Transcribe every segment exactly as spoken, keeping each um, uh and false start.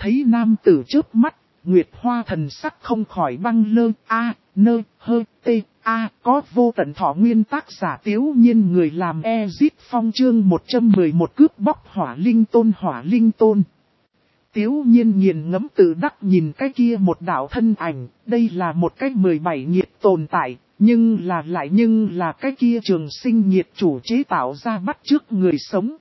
thấy nam tử chớp mắt, Nguyệt Hoa thần sắc không khỏi băng lơ, a, nơ, hơ, tê, a, có vô tận thọ nguyên tác giả Tiếu Nhiên người làm Ezit Phong chương một trăm mười một cướp bóc Hỏa Linh Tôn Hỏa Linh Tôn. Tiếu Nhiên nghiền ngẫm tự đắc nhìn cái kia một đạo thân ảnh, đây là một cái mười bảy nhiệt tồn tại, nhưng là lại nhưng là cái kia trường sinh nhiệt chủ chế tạo ra bắt chước người sống.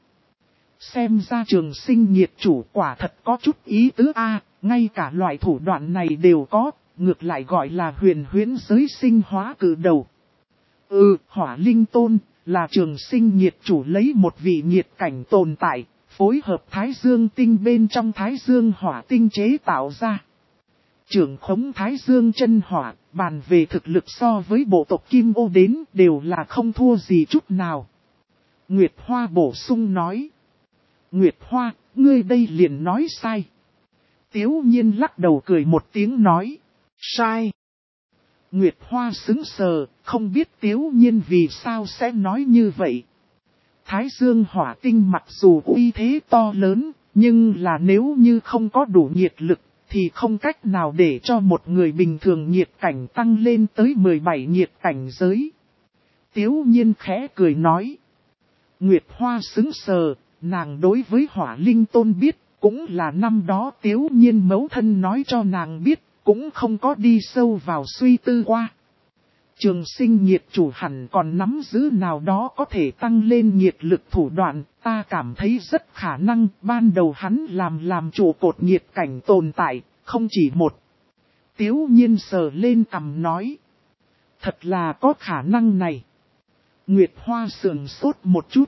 Xem ra trường sinh nhiệt chủ quả thật có chút ý tứ a, ngay cả loại thủ đoạn này đều có, ngược lại gọi là huyền huyễn giới sinh hóa cử đầu. Ừ, Hỏa Linh Tôn là trường sinh nhiệt chủ lấy một vị nhiệt cảnh tồn tại, phối hợp Thái Dương tinh bên trong Thái Dương hỏa tinh chế tạo ra. Trưởng khống Thái Dương chân hỏa, bàn về thực lực so với bộ tộc Kim Ô đến đều là không thua gì chút nào. Nguyệt Hoa bổ sung nói. Nguyệt Hoa, ngươi đây liền nói sai. Tiếu Nhiên lắc đầu cười một tiếng nói. Sai. Nguyệt Hoa sững sờ, không biết Tiếu Nhiên vì sao sẽ nói như vậy. Thái Dương hỏa tinh mặc dù uy thế to lớn, nhưng là nếu như không có đủ nhiệt lực, thì không cách nào để cho một người bình thường nhiệt cảnh tăng lên tới mười bảy nhiệt cảnh giới. Tiếu Nhiên khẽ cười nói. Nguyệt Hoa sững sờ, nàng đối với Hỏa Linh Tôn biết, cũng là năm đó Tiếu Nhiên mẫu thân nói cho nàng biết, cũng không có đi sâu vào suy tư qua. Trường sinh nhiệt chủ hẳn còn nắm giữ nào đó có thể tăng lên nhiệt lực thủ đoạn, ta cảm thấy rất khả năng ban đầu hắn làm làm trụ cột nhiệt cảnh tồn tại, không chỉ một. Tiếu Nhiên sờ lên cằm nói. Thật là có khả năng này. Nguyệt Hoa sườn sốt một chút.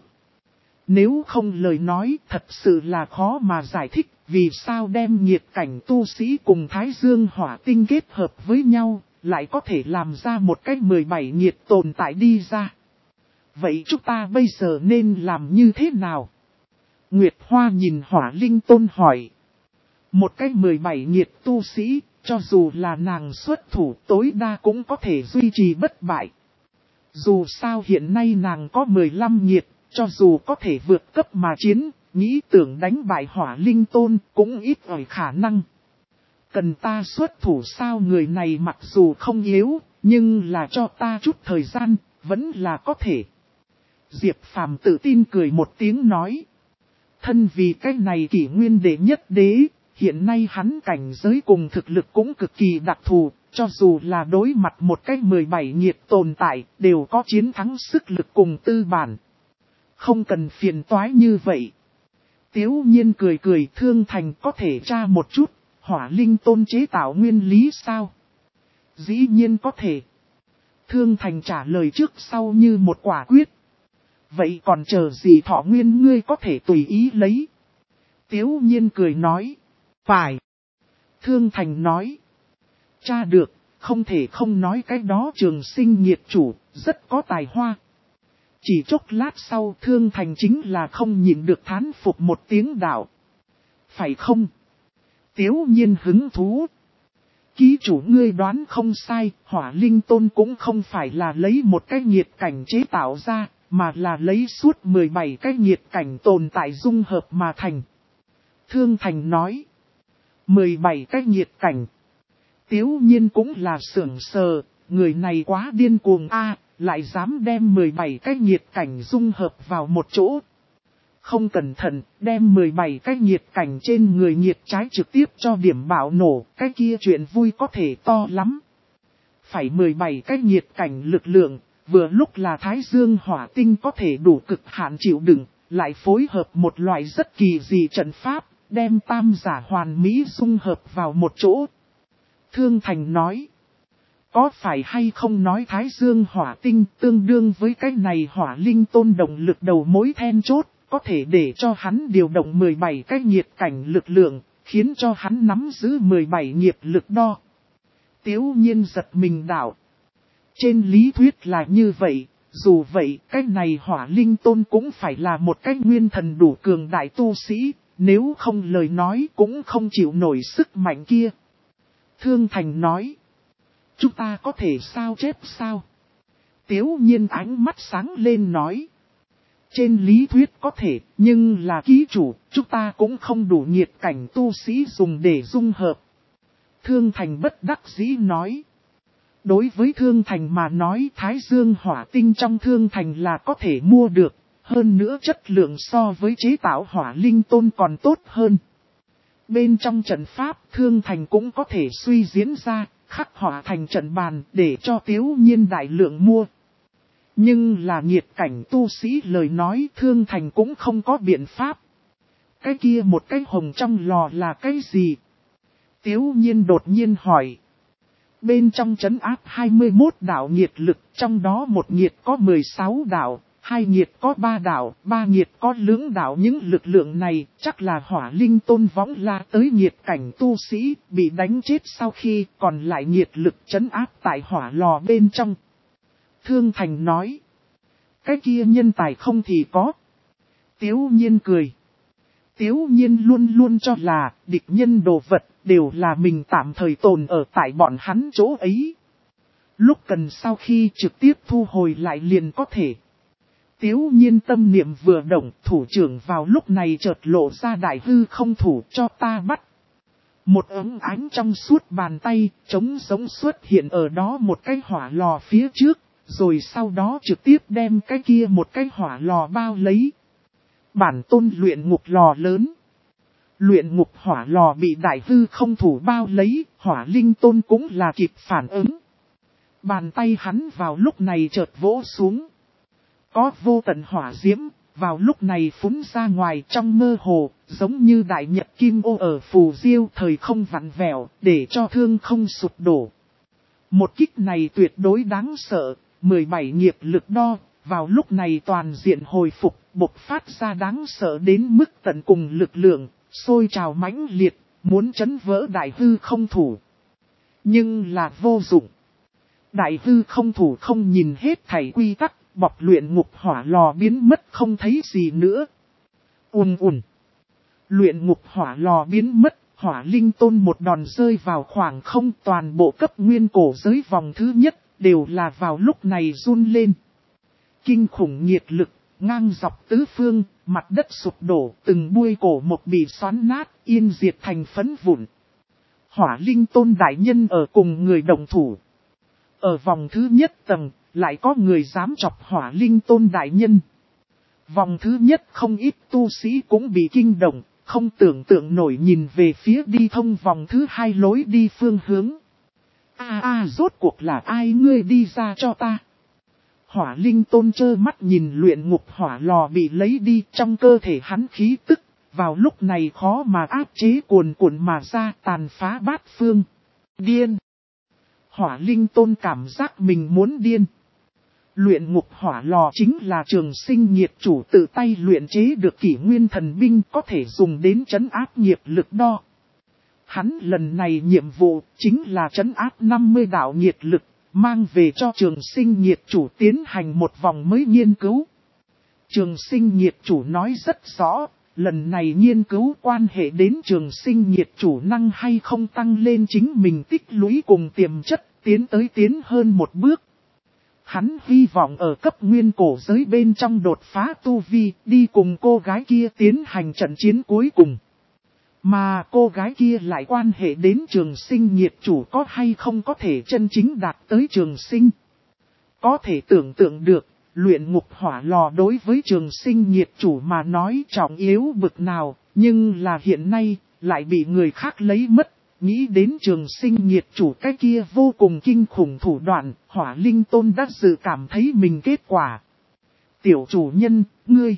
Nếu không lời nói thật sự là khó mà giải thích vì sao đem nhiệt cảnh tu sĩ cùng Thái Dương hỏa tinh kết hợp với nhau, lại có thể làm ra một cách mười bảy nhiệt tồn tại đi ra. Vậy chúng ta bây giờ nên làm như thế nào? Nguyệt Hoa nhìn Hỏa Linh Tôn hỏi. Một cách mười bảy nhiệt tu sĩ, cho dù là nàng xuất thủ tối đa cũng có thể duy trì bất bại. Dù sao hiện nay nàng có mười lăm nhiệt, cho dù có thể vượt cấp mà chiến, nghĩ tưởng đánh bại Hỏa Linh Tôn cũng ít ỏi khả năng. Cần ta xuất thủ sao? Người này mặc dù không yếu, nhưng là cho ta chút thời gian, vẫn là có thể. Diệp Phàm tự tin cười một tiếng nói. Thân vì cái này kỷ nguyên đệ nhất đế, hiện nay hắn cảnh giới cùng thực lực cũng cực kỳ đặc thù, cho dù là đối mặt một cái mười bảy nhiệt tồn tại, đều có chiến thắng sức lực cùng tư bản. Không cần phiền toái như vậy. Tiếu Nhiên cười cười, Thương Thành có thể tra một chút, Hỏa Linh Tôn chế tạo nguyên lý sao? Dĩ nhiên có thể. Thương Thành trả lời trước sau như một quả quyết. Vậy còn chờ gì? Thọ nguyên ngươi có thể tùy ý lấy. Tiếu Nhiên cười nói. Phải. Thương Thành nói. Tra được, không thể không nói cái đó trường sinh nhiệt chủ, rất có tài hoa. Chỉ chốc lát sau Thương Thành chính là không nhịn được thán phục một tiếng đạo. Phải không? Tiếu Nhiên hứng thú. Ký chủ ngươi đoán không sai, Hỏa Linh Tôn cũng không phải là lấy một cái nhiệt cảnh chế tạo ra, mà là lấy suốt mười bảy cái nhiệt cảnh tồn tại dung hợp mà thành. Thương Thành nói. mười bảy cái nhiệt cảnh. Tiếu Nhiên cũng là sưởng sờ, người này quá điên cuồng a, lại dám đem mười bảy cái nhiệt cảnh dung hợp vào một chỗ. Không cẩn thận, đem mười bảy cái nhiệt cảnh trên người nhiệt trái trực tiếp cho điểm bạo nổ, cái kia chuyện vui có thể to lắm. Phải mười bảy cái nhiệt cảnh lực lượng, vừa lúc là Thái Dương hỏa tinh có thể đủ cực hạn chịu đựng, lại phối hợp một loại rất kỳ dị trận pháp, đem tam giả hoàn mỹ dung hợp vào một chỗ. Thương Thành nói. Có phải hay không nói Thái Dương hỏa tinh tương đương với cái này Hỏa Linh Tôn động lực đầu mối then chốt, có thể để cho hắn điều động mười bảy cái nhiệt cảnh lực lượng, khiến cho hắn nắm giữ mười bảy nghiệp lực đo. Tiếu Nhiên giật mình đảo. Trên lý thuyết là như vậy, dù vậy cái này Hỏa Linh Tôn cũng phải là một cái nguyên thần đủ cường đại tu sĩ, nếu không lời nói cũng không chịu nổi sức mạnh kia. Thương Thành nói. Chúng ta có thể sao chép sao? Tiếu Nhiên ánh mắt sáng lên nói. Trên lý thuyết có thể, nhưng là ký chủ, chúng ta cũng không đủ nhiệt cảnh tu sĩ dùng để dung hợp. Thương Thành bất đắc dĩ nói. Đối với Thương Thành mà nói Thái Dương hỏa tinh trong Thương Thành là có thể mua được, hơn nữa chất lượng so với chế tạo hỏa linh tôn còn tốt hơn. Bên trong trận pháp Thương Thành cũng có thể suy diễn ra, khắc hỏa thành trận bàn để cho Tiếu Nhiên đại lượng mua. Nhưng là nhiệt cảnh tu sĩ lời nói Thương Thành cũng không có biện pháp. Cái kia một cái hồng trong lò là cái gì? Tiếu Nhiên đột nhiên hỏi. Bên trong trấn áp hai mươi mốt đạo nhiệt lực, trong đó một nhiệt có mười sáu đạo, hai nhiệt có ba đạo, ba nhiệt có lưỡng đạo. Những lực lượng này chắc là hỏa linh tôn võng la tới nhiệt cảnh tu sĩ, bị đánh chết sau khi còn lại nhiệt lực trấn áp tại hỏa lò bên trong. Thương Thành nói. Cái kia nhân tài không thì có. Tiếu Nhiên cười. Tiếu Nhiên luôn luôn cho là địch nhân đồ vật đều là mình tạm thời tồn ở tại bọn hắn chỗ ấy. Lúc cần sau khi trực tiếp thu hồi lại liền có thể. Tiếu Nhiên tâm niệm vừa động, thủ trưởng vào lúc này chợt lộ ra đại hư không thủ cho ta bắt. Một ấm ánh trong suốt bàn tay, trống giống xuất hiện ở đó một cái hỏa lò phía trước, rồi sau đó trực tiếp đem cái kia một cái hỏa lò bao lấy. Bản tôn luyện ngục lò lớn. Luyện ngục hỏa lò bị đại hư không thủ bao lấy, hỏa linh tôn cũng là kịp phản ứng. Bàn tay hắn vào lúc này chợt vỗ xuống. Có vô tận hỏa diễm, vào lúc này phúng ra ngoài trong mơ hồ, giống như đại nhật kim ô ở phù diêu thời không vặn vẹo, để cho thương không sụp đổ. Một kích này tuyệt đối đáng sợ, mười bảy nghiệp lực đo, vào lúc này toàn diện hồi phục, bộc phát ra đáng sợ đến mức tận cùng lực lượng, sôi trào mãnh liệt, muốn chấn vỡ đại hư không thủ. Nhưng là vô dụng. Đại hư không thủ không nhìn hết thảy quy tắc, bọc luyện ngục hỏa lò biến mất không thấy gì nữa. Ùn ùn. Luyện ngục hỏa lò biến mất, hỏa linh tôn một đòn rơi vào khoảng không, toàn bộ cấp nguyên cổ giới vòng thứ nhất, đều là vào lúc này run lên. Kinh khủng nhiệt lực, ngang dọc tứ phương, mặt đất sụp đổ, từng buôi cổ một bị xoắn nát, yên diệt thành phấn vụn. Hỏa linh tôn đại nhân ở cùng người đồng thủ. Ở vòng thứ nhất tầng, lại có người dám chọc hỏa linh tôn đại nhân. Vòng thứ nhất không ít tu sĩ cũng bị kinh động, không tưởng tượng nổi nhìn về phía đi thông vòng thứ hai lối đi phương hướng. A a rốt cuộc là ai ngươi đi ra cho ta? Hỏa linh tôn trơ mắt nhìn luyện ngục hỏa lò bị lấy đi trong cơ thể hắn khí tức, vào lúc này khó mà áp chế cuồn cuộn mà ra tàn phá bát phương. Điên! Hỏa linh tôn cảm giác mình muốn điên. Luyện ngục hỏa lò chính là trường sinh nhiệt chủ tự tay luyện chế được kỷ nguyên thần binh có thể dùng đến trấn áp nghiệp lực đo. Hắn lần này nhiệm vụ chính là trấn áp năm mươi đạo nhiệt lực, mang về cho trường sinh nhiệt chủ tiến hành một vòng mới nghiên cứu. Trường sinh nhiệt chủ nói rất rõ, lần này nghiên cứu quan hệ đến trường sinh nhiệt chủ năng hay không tăng lên chính mình tích lũy cùng tiềm chất, tiến tới tiến hơn một bước. Hắn hy vọng ở cấp nguyên cổ giới bên trong đột phá tu vi, đi cùng cô gái kia tiến hành trận chiến cuối cùng. Mà cô gái kia lại quan hệ đến trường sinh nhiệt chủ có hay không có thể chân chính đạt tới trường sinh. Có thể tưởng tượng được, luyện ngục hỏa lò đối với trường sinh nhiệt chủ mà nói trọng yếu bực nào, nhưng là hiện nay, lại bị người khác lấy mất. Nghĩ đến trường sinh nhiệt chủ cái kia vô cùng kinh khủng thủ đoạn, hỏa linh tôn đã dự cảm thấy mình kết quả. Tiểu chủ nhân, ngươi.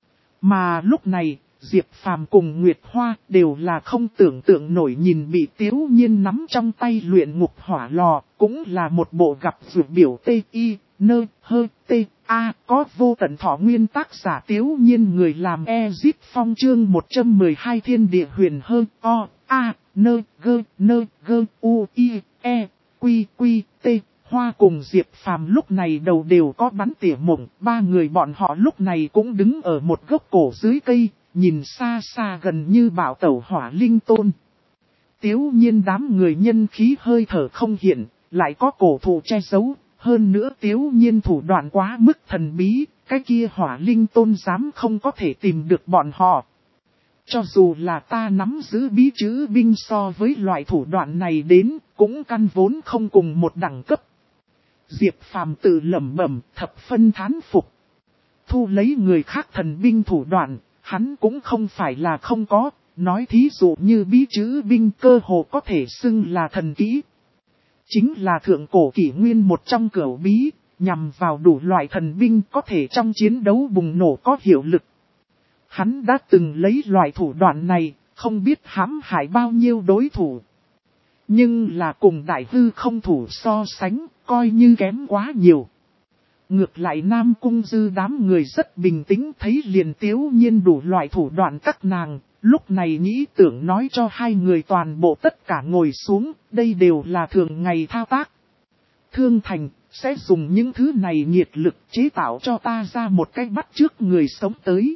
Mà lúc này, Diệp Phàm cùng Nguyệt Hoa đều là không tưởng tượng nổi nhìn bị Tiếu Nhiên nắm trong tay luyện ngục hỏa lò, cũng là một bộ gặp vượt biểu T I, nơ, hơ, T, A, có vô tận thọ nguyên tác giả Tiếu Nhiên người làm Ezip Phong chương một trăm mười hai thiên địa huyền hơn, O, A, nơ, gơ, nơ, gơ, U, I, E, Quy, Quy, T. Hoa cùng Diệp Phàm lúc này đầu đều có bắn tỉa mộng, ba người bọn họ lúc này cũng đứng ở một gốc cổ dưới cây, nhìn xa xa gần như bảo tẩu hỏa linh tôn. Tiếu Nhiên đám người nhân khí hơi thở không hiện, lại có cổ thụ che giấu, hơn nữa Tiếu Nhiên thủ đoạn quá mức thần bí, cái kia hỏa linh tôn dám không có thể tìm được bọn họ. Cho dù là ta nắm giữ bí chữ binh so với loại thủ đoạn này đến, cũng căn vốn không cùng một đẳng cấp. Diệp Phàm tự lẩm bẩm, thập phân thán phục. Thu lấy người khác thần binh thủ đoạn, hắn cũng không phải là không có, nói thí dụ như bí chữ binh cơ hồ có thể xưng là thần kỹ. Chính là thượng cổ kỷ nguyên một trong cửu bí, nhằm vào đủ loại thần binh có thể trong chiến đấu bùng nổ có hiệu lực. Hắn đã từng lấy loại thủ đoạn này, không biết hãm hại bao nhiêu đối thủ. Nhưng là cùng đại hư không thủ so sánh, coi như kém quá nhiều. Ngược lại Nam Cung Dư đám người rất bình tĩnh thấy liền Tiếu Nhiên đủ loại thủ đoạn các nàng, lúc này nghĩ tưởng nói cho hai người toàn bộ tất cả ngồi xuống, đây đều là thường ngày thao tác. Thương Thành, sẽ dùng những thứ này nhiệt lực chế tạo cho ta ra một cái bắt trước người sống tới.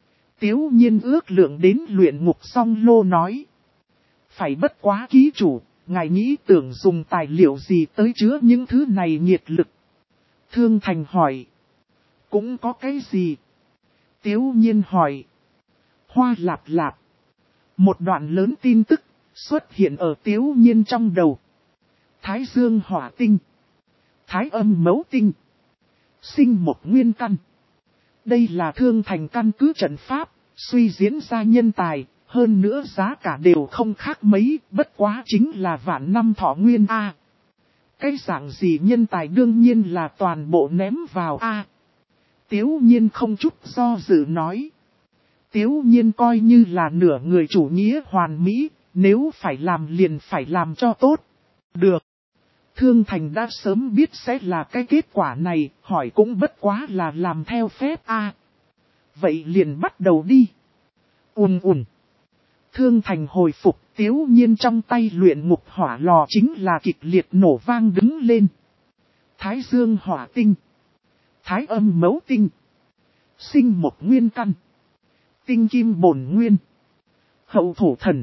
Tiếu Nhiên ước lượng đến luyện ngục song lô nói. Phải bất quá ký chủ, ngài nghĩ tưởng dùng tài liệu gì tới chứa những thứ này nhiệt lực. Thương Thành hỏi. Cũng có cái gì? Tiếu Nhiên hỏi. Hoa lạp lạp. Một đoạn lớn tin tức xuất hiện ở Tiếu Nhiên trong đầu. Thái dương hỏa tinh. Thái âm mấu tinh. Sinh một nguyên căn. Đây là Thương Thành căn cứ trận pháp, suy diễn ra nhân tài, hơn nữa giá cả đều không khác mấy, bất quá chính là vạn năm thọ nguyên A. Cái dạng gì nhân tài đương nhiên là toàn bộ ném vào A. Tiếu Nhiên không chút do dự nói. Tiếu Nhiên coi như là nửa người chủ nghĩa hoàn mỹ, nếu phải làm liền phải làm cho tốt. Được. Thương Thành đã sớm biết sẽ là cái kết quả này, hỏi cũng bất quá là làm theo phép A. Vậy liền bắt đầu đi. Ùn ùn. Thương Thành hồi phục, Tiếu Nhiên trong tay luyện ngục hỏa lò chính là kịch liệt nổ vang đứng lên. Thái dương hỏa tinh. Thái âm mấu tinh. Sinh một nguyên căn. Tinh kim bổn nguyên. Hậu thổ thần.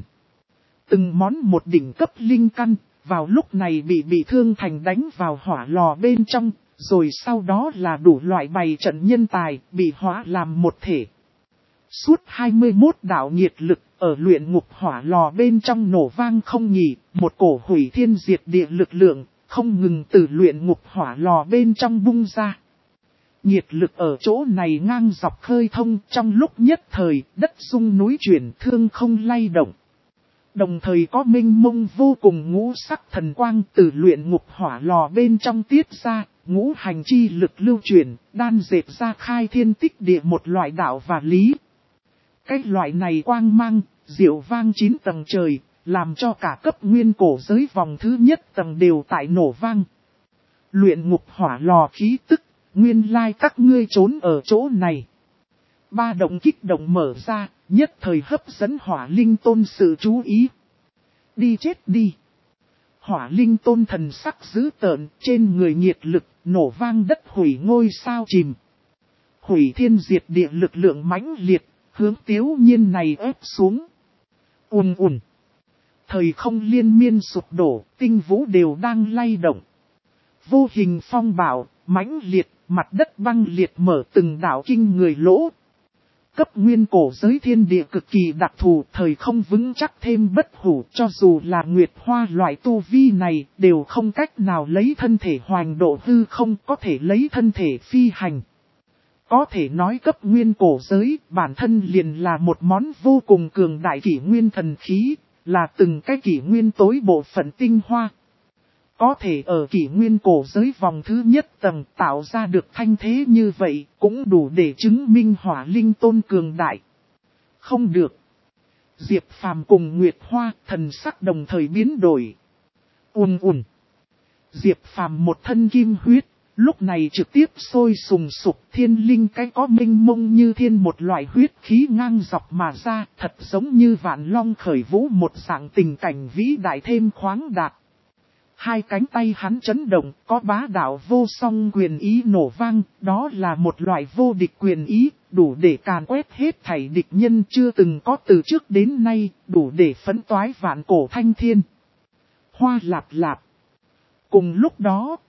Từng món một đỉnh cấp linh căn, vào lúc này bị bị Thương Thành đánh vào hỏa lò bên trong, rồi sau đó là đủ loại bày trận nhân tài, bị hóa làm một thể. Suốt hai mươi mốt đạo nhiệt lực, ở luyện ngục hỏa lò bên trong nổ vang không nghỉ, một cổ hủy thiên diệt địa lực lượng, không ngừng từ luyện ngục hỏa lò bên trong bung ra. Nhiệt lực ở chỗ này ngang dọc khơi thông, trong lúc nhất thời, đất rung núi chuyển, thương không lay động. Đồng thời có minh mông vô cùng ngũ sắc thần quang từ luyện ngục hỏa lò bên trong tiết ra, ngũ hành chi lực lưu chuyển, đan dệt ra khai thiên tích địa một loại đạo và lý. Cái loại này quang mang, diệu vang chín tầng trời, làm cho cả cấp nguyên cổ giới vòng thứ nhất tầng đều tại nổ vang. Luyện ngục hỏa lò khí tức, nguyên lai các ngươi trốn ở chỗ này. Ba động kích động mở ra, nhất thời hấp dẫn hỏa linh tôn sự chú ý. Đi chết đi. Hỏa linh tôn thần sắc dữ tợn, trên người nhiệt lực, nổ vang đất hủy ngôi sao chìm. Hủy thiên diệt địa lực lượng mãnh liệt, hướng Tiếu Nhiên này ép xuống. Ùn ùn. Thời không liên miên sụp đổ, tinh vũ đều đang lay động. Vô hình phong bạo, mãnh liệt, mặt đất băng liệt mở từng đảo kinh người lỗ. Cấp nguyên cổ giới thiên địa cực kỳ đặc thù, thời không vững chắc thêm bất hủ, cho dù là nguyệt hoa loại tu vi này, đều không cách nào lấy thân thể hoành độ hư không có thể lấy thân thể phi hành. Có thể nói cấp nguyên cổ giới, bản thân liền là một món vô cùng cường đại kỷ nguyên thần khí, là từng cái kỷ nguyên tối bộ phận tinh hoa. Có thể ở kỷ nguyên cổ giới vòng thứ nhất tầng tạo ra được thanh thế như vậy, cũng đủ để chứng minh hỏa linh tôn cường đại. Không được. Diệp Phàm cùng Nguyệt Hoa thần sắc đồng thời biến đổi. Ùn ùn. Diệp Phàm một thân kim huyết, lúc này trực tiếp sôi sùng sục, thiên linh cái có minh mông như thiên một loại huyết khí ngang dọc mà ra, thật giống như vạn long khởi vũ một dạng tình cảnh vĩ đại thêm khoáng đạt. Hai cánh tay hắn chấn động, có bá đạo vô song quyền ý nổ vang, đó là một loại vô địch quyền ý, đủ để càn quét hết thảy địch nhân chưa từng có từ trước đến nay, đủ để phấn toái vạn cổ thanh thiên. Hoa lạp lạp. Cùng lúc đó,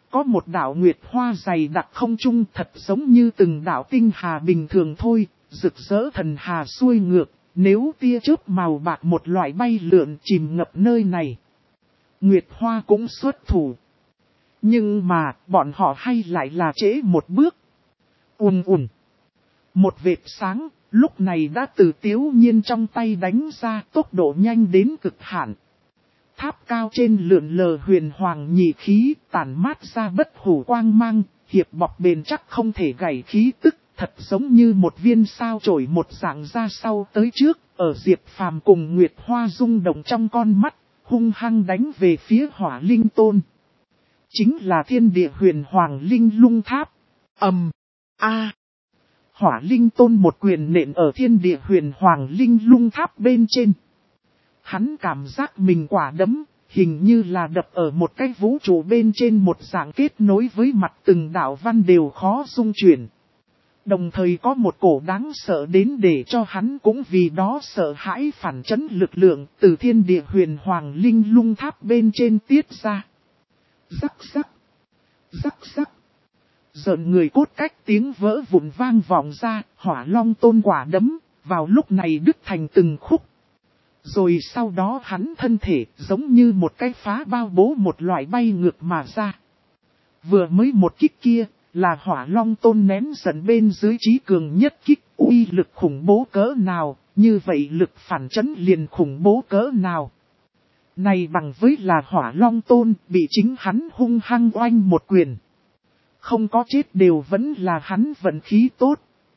có một đạo nguyệt hoa dày đặc không trung thật giống như từng đạo tinh hà bình thường thôi, rực rỡ thần hà xuôi ngược, nếu tia chớp màu bạc một loại bay lượn chìm ngập nơi này. Nguyệt hoa cũng xuất thủ. Nhưng mà, bọn họ hay lại là trễ một bước. Ùn ùn. Một vệt sáng, lúc này đã từ Tiếu Nhiên trong tay đánh ra, tốc độ nhanh đến cực hạn. Tháp cao trên lượn lờ huyền hoàng nhị khí, tản mát ra bất hủ quang mang, hiệp bọc bền chắc không thể gãy khí tức, thật giống như một viên sao chổi một dạng ra sau tới trước, ở Diệp Phàm cùng Nguyệt Hoa rung động trong con mắt, hung hăng đánh về phía Hỏa Linh Tôn. Chính là thiên địa huyền hoàng linh lung tháp. Ầm, a. Hỏa Linh Tôn một quyền nện ở thiên địa huyền hoàng linh lung tháp bên trên. Hắn cảm giác mình quả đấm, hình như là đập ở một cái vũ trụ bên trên một dạng kết nối với mặt từng đạo văn đều khó dung chuyển. Đồng thời có một cổ đáng sợ đến để cho hắn cũng vì đó sợ hãi phản chấn lực lượng từ thiên địa huyền hoàng linh lung tháp bên trên tiết ra. Rắc rắc, rắc rắc. Giận người cốt cách tiếng vỡ vụn vang vọng ra, Hỏa Long Tôn quả đấm, vào lúc này đứt thành từng khúc. Rồi sau đó hắn thân thể giống như một cái phá bao bố một loại bay ngược mà ra. Vừa mới một kích kia là Hỏa Long Tôn nén giận bên dưới trí cường nhất kích, uy lực khủng bố cỡ nào, như vậy lực phản chấn liền khủng bố cỡ nào. Này bằng với là Hỏa Long Tôn bị chính hắn hung hăng oanh một quyền. Không có chết đều vẫn là hắn vận khí tốt.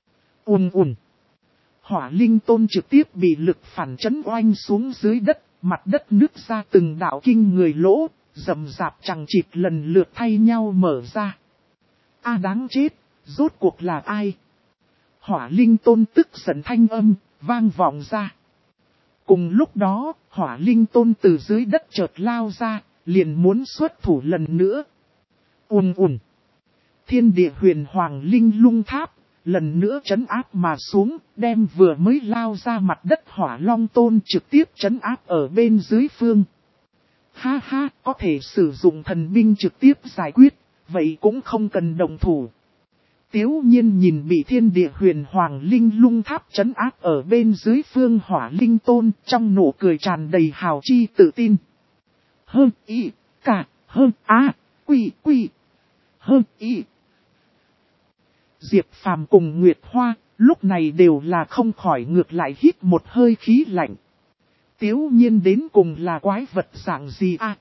Ùn ùn. Hỏa Linh Tôn trực tiếp bị lực phản chấn oanh xuống dưới đất, mặt đất nứt ra từng đạo kinh người lỗ, rầm rạp chẳng chịt lần lượt thay nhau mở ra. A đáng chết, rốt cuộc là ai? Hỏa Linh Tôn tức giận thanh âm, vang vọng ra. Cùng lúc đó, Hỏa Linh Tôn từ dưới đất chợt lao ra, liền muốn xuất thủ lần nữa. Ùn ùn. Thiên địa huyền hoàng linh lung tháp, lần nữa trấn áp mà xuống, đem vừa mới lao ra mặt đất Hỏa Long Tôn trực tiếp trấn áp ở bên dưới phương. Ha ha, có thể sử dụng thần binh trực tiếp giải quyết, vậy cũng không cần động thủ. Tiếu Nhiên nhìn bị thiên địa huyền hoàng linh lung tháp trấn áp ở bên dưới phương Hỏa Linh Tôn, trong nụ cười tràn đầy hào chi tự tin. Hơn ý, cả, hơn á, quy, quy, hơn ý. Diệp Phàm cùng Nguyệt Hoa, lúc này đều là không khỏi ngược lại hít một hơi khí lạnh. Tiếu Nhiên đến cùng là quái vật dạng gì à?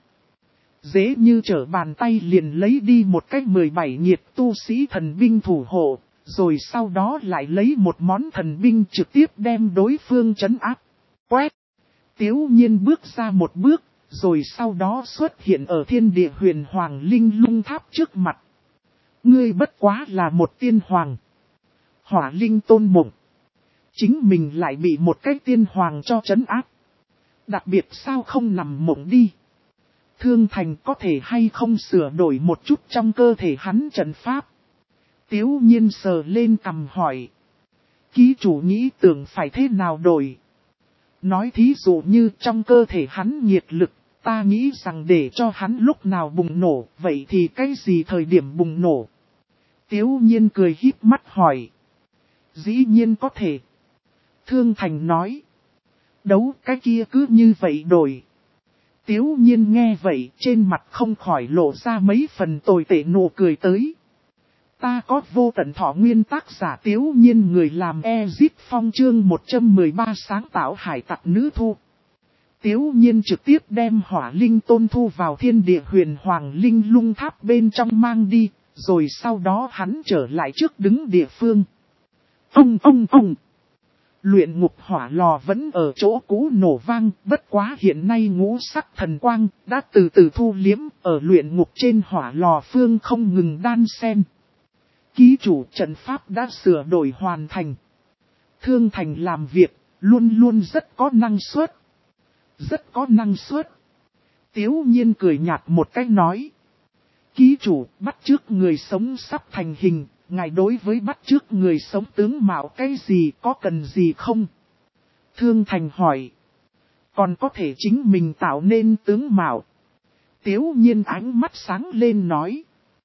Dễ như trở bàn tay liền lấy đi một cách mười bảy nhiệt tu sĩ thần binh thủ hộ, rồi sau đó lại lấy một món thần binh trực tiếp đem đối phương trấn áp. Quét! Tiếu Nhiên bước ra một bước, rồi sau đó xuất hiện ở thiên địa huyền hoàng linh lung tháp trước mặt. Ngươi bất quá là một tiên hoàng. Hỏa Linh Tôn mộng. Chính mình lại bị một cái tiên hoàng cho trấn áp. Đặc biệt sao không nằm mộng đi. Thương Thành có thể hay không sửa đổi một chút trong cơ thể hắn trận pháp. Tiếu Nhiên sờ lên cằm hỏi. Ký chủ nghĩ tưởng phải thế nào đổi. Nói thí dụ như trong cơ thể hắn nhiệt lực, ta nghĩ rằng để cho hắn lúc nào bùng nổ, vậy thì cái gì thời điểm bùng nổ? Tiếu Nhiên cười híp mắt hỏi. Dĩ nhiên có thể. Thương Thành nói. Đấu cái kia cứ như vậy đổi. Tiếu Nhiên nghe vậy trên mặt không khỏi lộ ra mấy phần tồi tệ nụ cười tới. Ta có vô tận thọ nguyên tác giả Tiếu Nhiên người làm Ezip Phong chương một trăm mười ba sáng tạo hải tặc nữ thu. Tiếu Nhiên trực tiếp đem Hỏa Linh Tôn thu vào thiên địa huyền hoàng linh lung tháp bên trong mang đi, rồi sau đó hắn trở lại trước đứng địa phương. Ông ông ông! Luyện ngục hỏa lò vẫn ở chỗ cũ nổ vang, bất quá hiện nay ngũ sắc thần quang đã từ từ thu liếm, ở luyện ngục trên hỏa lò phương không ngừng đan xen. Ký chủ trận pháp đã sửa đổi hoàn thành. Thương Thành làm việc, luôn luôn rất có năng suất. Rất có năng suất. Tiếu Nhiên cười nhạt một cách nói. Ký chủ bắt chước người sống sắp thành hình, ngài đối với bắt chước người sống tướng mạo cái gì có cần gì không? Thương Thành hỏi. Còn có thể chính mình tạo nên tướng mạo. Tiếu Nhiên ánh mắt sáng lên nói.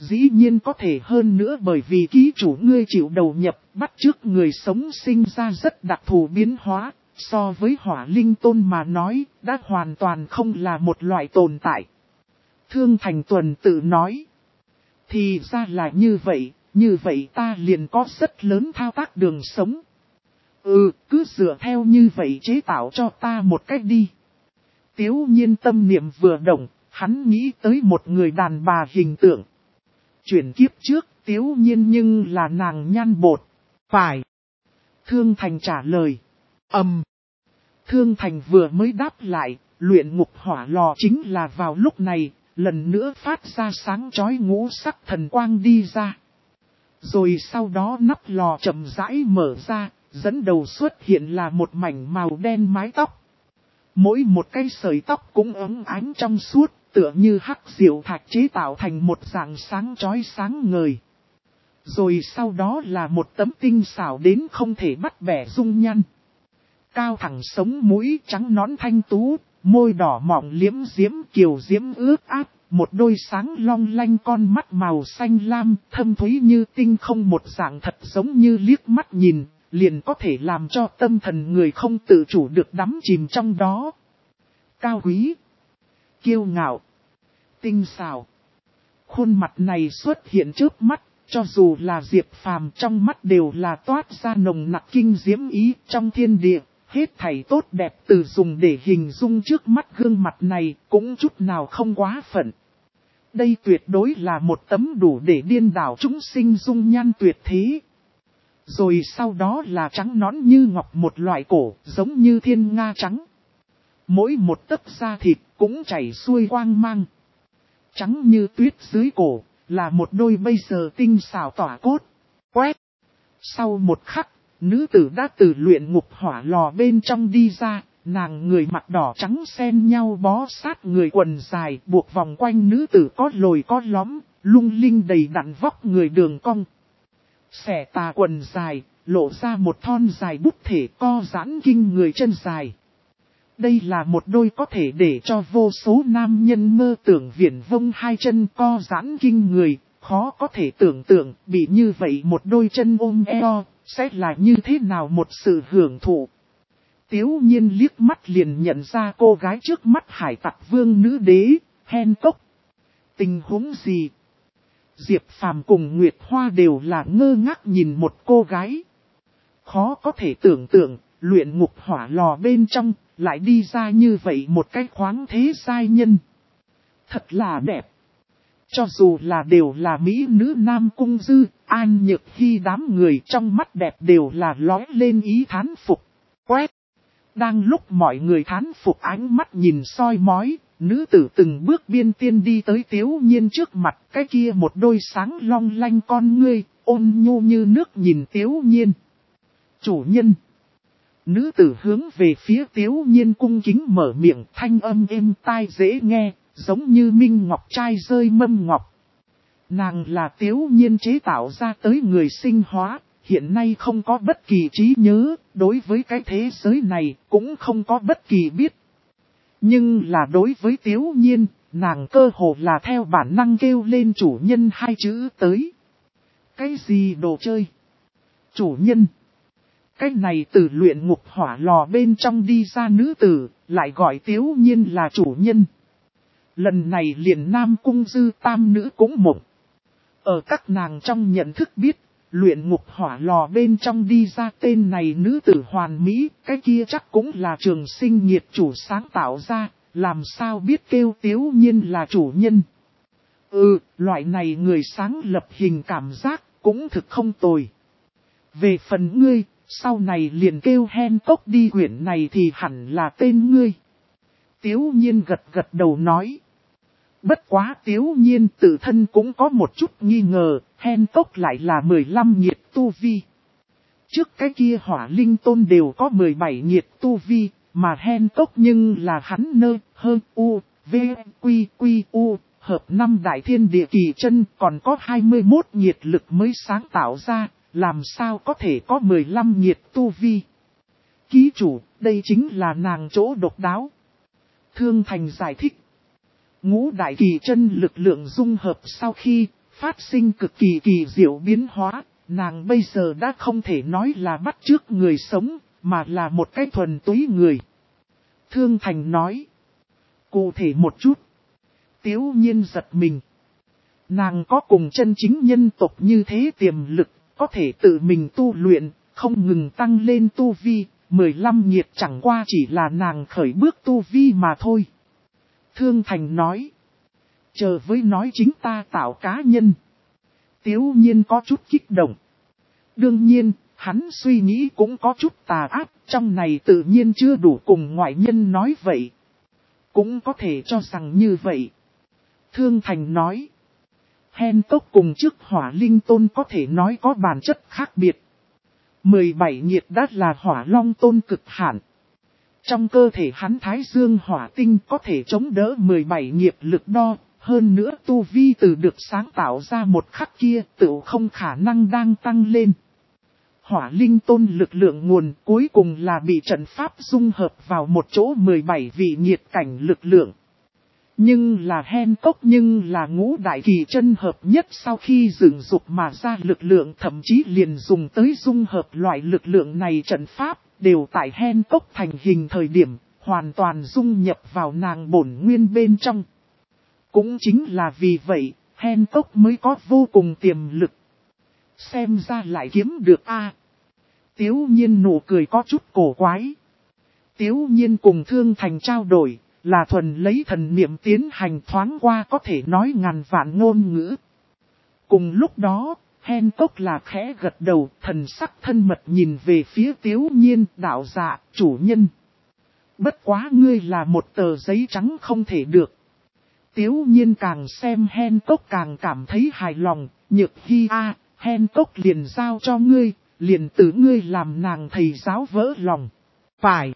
dĩ nhiên có thể hơn nữa bởi vì ký chủ ngươi chịu đầu nhập, bắt chước người sống sinh ra rất đặc thù biến hóa, so với hỏa linh tôn mà nói, đã hoàn toàn không là một loại tồn tại. Thương Thành Tuần tự nói, thì ra là như vậy, như vậy ta liền có rất lớn thao tác đường sống. Ừ, cứ dựa theo như vậy chế tạo cho ta một cách đi. Tiếu Nhiên tâm niệm vừa động, hắn nghĩ tới một người đàn bà hình tượng. Chuyển kiếp trước, Tiếu Nhiên nhưng là nàng nhan bột. Phải. Thương Thành trả lời. Ầm. Um. Thương Thành vừa mới đáp lại, luyện ngục hỏa lò chính là vào lúc này, lần nữa phát ra sáng chói ngũ sắc thần quang đi ra. Rồi sau đó nắp lò chậm rãi mở ra, dẫn đầu xuất hiện là một mảnh màu đen mái tóc. Mỗi một cây sợi tóc cũng ấm ánh trong suốt, tựa như hắc diệu thạch chế tạo thành một dạng sáng chói sáng ngời. Rồi sau đó là một tấm tinh xảo đến không thể bắt bẻ dung nhan. Cao thẳng sống mũi trắng nõn thanh tú, môi đỏ mọng liễm diễm kiều diễm ướt át, một đôi sáng long lanh con mắt màu xanh lam thâm thúy như tinh không, một dạng thật giống như liếc mắt nhìn, liền có thể làm cho tâm thần người không tự chủ được đắm chìm trong đó. Cao quý, kiêu ngạo, tinh xảo. Khuôn mặt này xuất hiện trước mắt, cho dù là Diệp Phàm trong mắt đều là toát ra nồng nặc kinh diễm ý trong thiên địa. Hết thảy tốt đẹp từ dùng để hình dung trước mắt gương mặt này cũng chút nào không quá phận. Đây tuyệt đối là một tấm đủ để điên đảo chúng sinh dung nhan tuyệt thế. Rồi sau đó là trắng nõn như ngọc một loại cổ giống như thiên nga trắng. Mỗi một tấc da thịt cũng chảy xuôi quang mang. Trắng như tuyết dưới cổ là một đôi bây giờ tinh xảo tỏa cốt. Quét. Sau một khắc. Nữ tử đã từ luyện ngục hỏa lò bên trong đi ra, nàng người mặt đỏ trắng xen nhau bó sát người quần dài buộc vòng quanh nữ tử có lồi có lõm, lung linh đầy đặn vóc người đường cong. Xẻ tà quần dài, lộ ra một thon dài bút thể co giãn kinh người chân dài. Đây là một đôi có thể để cho vô số nam nhân mơ tưởng viển vông hai chân co giãn kinh người, khó có thể tưởng tượng bị như vậy một đôi chân ôm eo. Sẽ là như thế nào một sự hưởng thụ. Tiếu Nhiên liếc mắt liền nhận ra cô gái trước mắt hải tặc vương nữ đế, Hancock. Tình huống gì? Diệp Phàm cùng Nguyệt Hoa đều là ngơ ngác nhìn một cô gái. Khó có thể tưởng tượng, luyện ngục hỏa lò bên trong, lại đi ra như vậy một cái khoáng thế giai nhân. Thật là đẹp. Cho dù là đều là mỹ nữ nam cung dư, An Nhược Hy đám người trong mắt đẹp đều là lói lên ý thán phục. Quét. Đang lúc mọi người thán phục ánh mắt nhìn soi mói, nữ tử từng bước biên tiên đi tới Tiếu Nhiên trước mặt, cái kia một đôi sáng long lanh con ngươi, ôn nhu như nước nhìn Tiếu Nhiên. Chủ nhân. Nữ tử hướng về phía Tiếu Nhiên cung kính mở miệng, thanh âm êm tai dễ nghe. Giống như minh ngọc trai rơi mâm ngọc. Nàng là Tiếu Nhiên chế tạo ra tới người sinh hóa, hiện nay không có bất kỳ trí nhớ, đối với cái thế giới này cũng không có bất kỳ biết. Nhưng là đối với Tiếu Nhiên, nàng cơ hồ là theo bản năng kêu lên chủ nhân hai chữ tới. Cái gì đồ chơi? Chủ nhân. Cái này từ luyện ngục hỏa lò bên trong đi ra nữ tử, lại gọi Tiếu Nhiên là chủ nhân. Lần này liền Nam Cung Dư tam nữ cũng mộng. Ở các nàng trong nhận thức biết, luyện ngục hỏa lò bên trong đi ra tên này nữ tử hoàn mỹ, cái kia chắc cũng là Trường Sinh Nhiệt chủ sáng tạo ra, làm sao biết kêu Tiếu Nhiên là chủ nhân. Ừ, loại này người sáng lập hình cảm giác, cũng thực không tồi. Về phần ngươi, sau này liền kêu Hancock đi, quyển này thì hẳn là tên ngươi. Tiếu Nhiên gật gật đầu nói. Bất quá Tiếu Nhiên tự thân cũng có một chút nghi ngờ, Hancock lại là mười lăm nhiệt tu vi. Trước cái kia hỏa linh tôn đều có mười bảy nhiệt tu vi, mà Hancock nhưng là hắn nơ, hơn u, v, quy, quy, u, hợp năm đại thiên địa kỳ chân còn có hai mươi mốt nhiệt lực mới sáng tạo ra, làm sao có thể có mười lăm nhiệt tu vi. Ký chủ, đây chính là nàng chỗ độc đáo. Thương Thành giải thích. Ngũ đại kỳ chân lực lượng dung hợp sau khi, phát sinh cực kỳ kỳ diệu biến hóa, nàng bây giờ đã không thể nói là bắt chước người sống, mà là một cái thuần túy người. Thương Thành nói. Cụ thể một chút. Tiếu nhiên giật mình. Nàng có cùng chân chính nhân tộc như thế tiềm lực, có thể tự mình tu luyện, không ngừng tăng lên tu vi, mười lăm nhiệt chẳng qua chỉ là nàng khởi bước tu vi mà thôi. Thương Thành nói. Chờ với nói chính ta tạo cá nhân. Tiếu nhiên có chút kích động. Đương nhiên, hắn suy nghĩ cũng có chút tà ác, trong này tự nhiên chưa đủ cùng ngoại nhân nói vậy. Cũng có thể cho rằng như vậy. Thương Thành nói. Hen Tốc cùng trước Hỏa Linh Tôn có thể nói có bản chất khác biệt. mười bảy nhiệt đã là Hỏa Long Tôn cực hạn. Trong cơ thể hắn Thái Dương Hỏa Tinh có thể chống đỡ mười bảy nghiệp lực đo. Hơn nữa tu vi từ được sáng tạo ra một khắc kia tự không khả năng đang tăng lên. Hỏa Linh Tôn lực lượng nguồn cuối cùng là bị trận pháp dung hợp vào một chỗ mười bảy vị nhiệt cảnh lực lượng. Nhưng là Hen Cốc nhưng là ngũ đại kỳ chân hợp nhất sau khi dựng dục mà ra lực lượng thậm chí liền dùng tới dung hợp loại lực lượng này trận pháp đều tại Hen Cốc thành hình thời điểm hoàn toàn dung nhập vào nàng bổn nguyên bên trong. Cũng chính là vì vậy, Hen Cốc mới có vô cùng tiềm lực. Xem ra lại kiếm được a. À, Tiếu nhiên nụ cười có chút cổ quái. Tiếu nhiên cùng Thương Thành trao đổi, là thuần lấy thần niệm tiến hành thoáng qua có thể nói ngàn vạn ngôn ngữ. Cùng lúc đó, Hen Cốc là khẽ gật đầu, thần sắc thân mật nhìn về phía Tiếu nhiên, đạo dạ, chủ nhân. Bất quá ngươi là một tờ giấy trắng không thể được. Tiếu nhiên càng xem Hen Cốc càng cảm thấy hài lòng, Nhược Hy a, à, Hen Cốc liền giao cho ngươi, liền từ ngươi làm nàng thầy giáo vỡ lòng. Phải.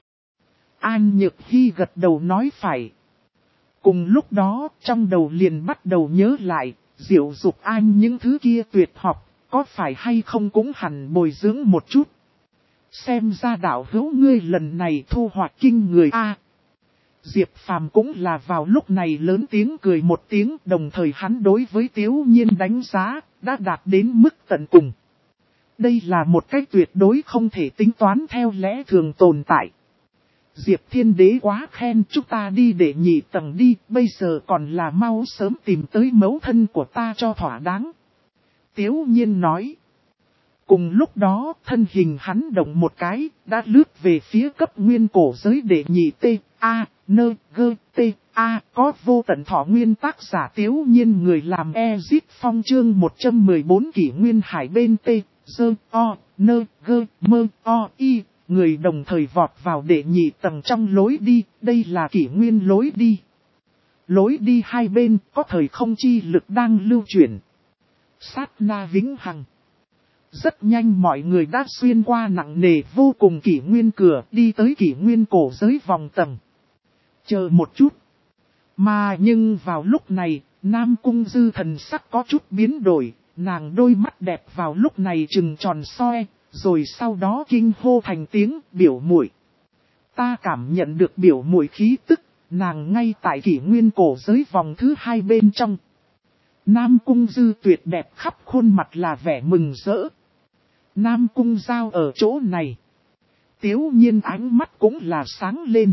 An Nhược Hy gật đầu nói phải. Cùng lúc đó, trong đầu liền bắt đầu nhớ lại, diệu dục an những thứ kia tuyệt học, có phải hay không cũng hẳn bồi dưỡng một chút. Xem ra đạo hữu ngươi lần này thu hoạch kinh người a. À, Diệp Phàm cũng là vào lúc này lớn tiếng cười một tiếng, đồng thời hắn đối với Tiếu nhiên đánh giá, đã đạt đến mức tận cùng. Đây là một cách tuyệt đối không thể tính toán theo lẽ thường tồn tại. Diệp Thiên Đế quá khen, chúng ta đi để nhị tầng đi, bây giờ còn là mau sớm tìm tới mẫu thân của ta cho thỏa đáng. Tiếu nhiên nói. Cùng lúc đó, thân hình hắn động một cái, đã lướt về phía cấp nguyên cổ giới để nhị T, A, N, G, T, A, có vô tận thọ nguyên tác giả Tiếu nhiên người làm Ezit Phong chương một trăm mười bốn kỷ nguyên hải bên T, D, O, N, G, M, O, I, người đồng thời vọt vào để nhị tầng trong lối đi, đây là kỷ nguyên lối đi. Lối đi hai bên có thời không chi lực đang lưu chuyển. Sát na vĩnh hằng. Rất nhanh mọi người đã xuyên qua nặng nề vô cùng kỷ nguyên cửa đi tới kỷ nguyên cổ giới vòng tầng. Chờ một chút. Mà nhưng vào lúc này, Nam Cung Dư thần sắc có chút biến đổi, nàng đôi mắt đẹp vào lúc này trừng tròn soi, rồi sau đó kinh hô thành tiếng biểu muội. Ta cảm nhận được biểu muội khí tức, nàng ngay tại kỷ nguyên cổ giới vòng thứ hai bên trong. Nam Cung Dư tuyệt đẹp khắp khuôn mặt là vẻ mừng rỡ. Nam Cung Giao ở chỗ này. Tiếu nhiên ánh mắt cũng là sáng lên.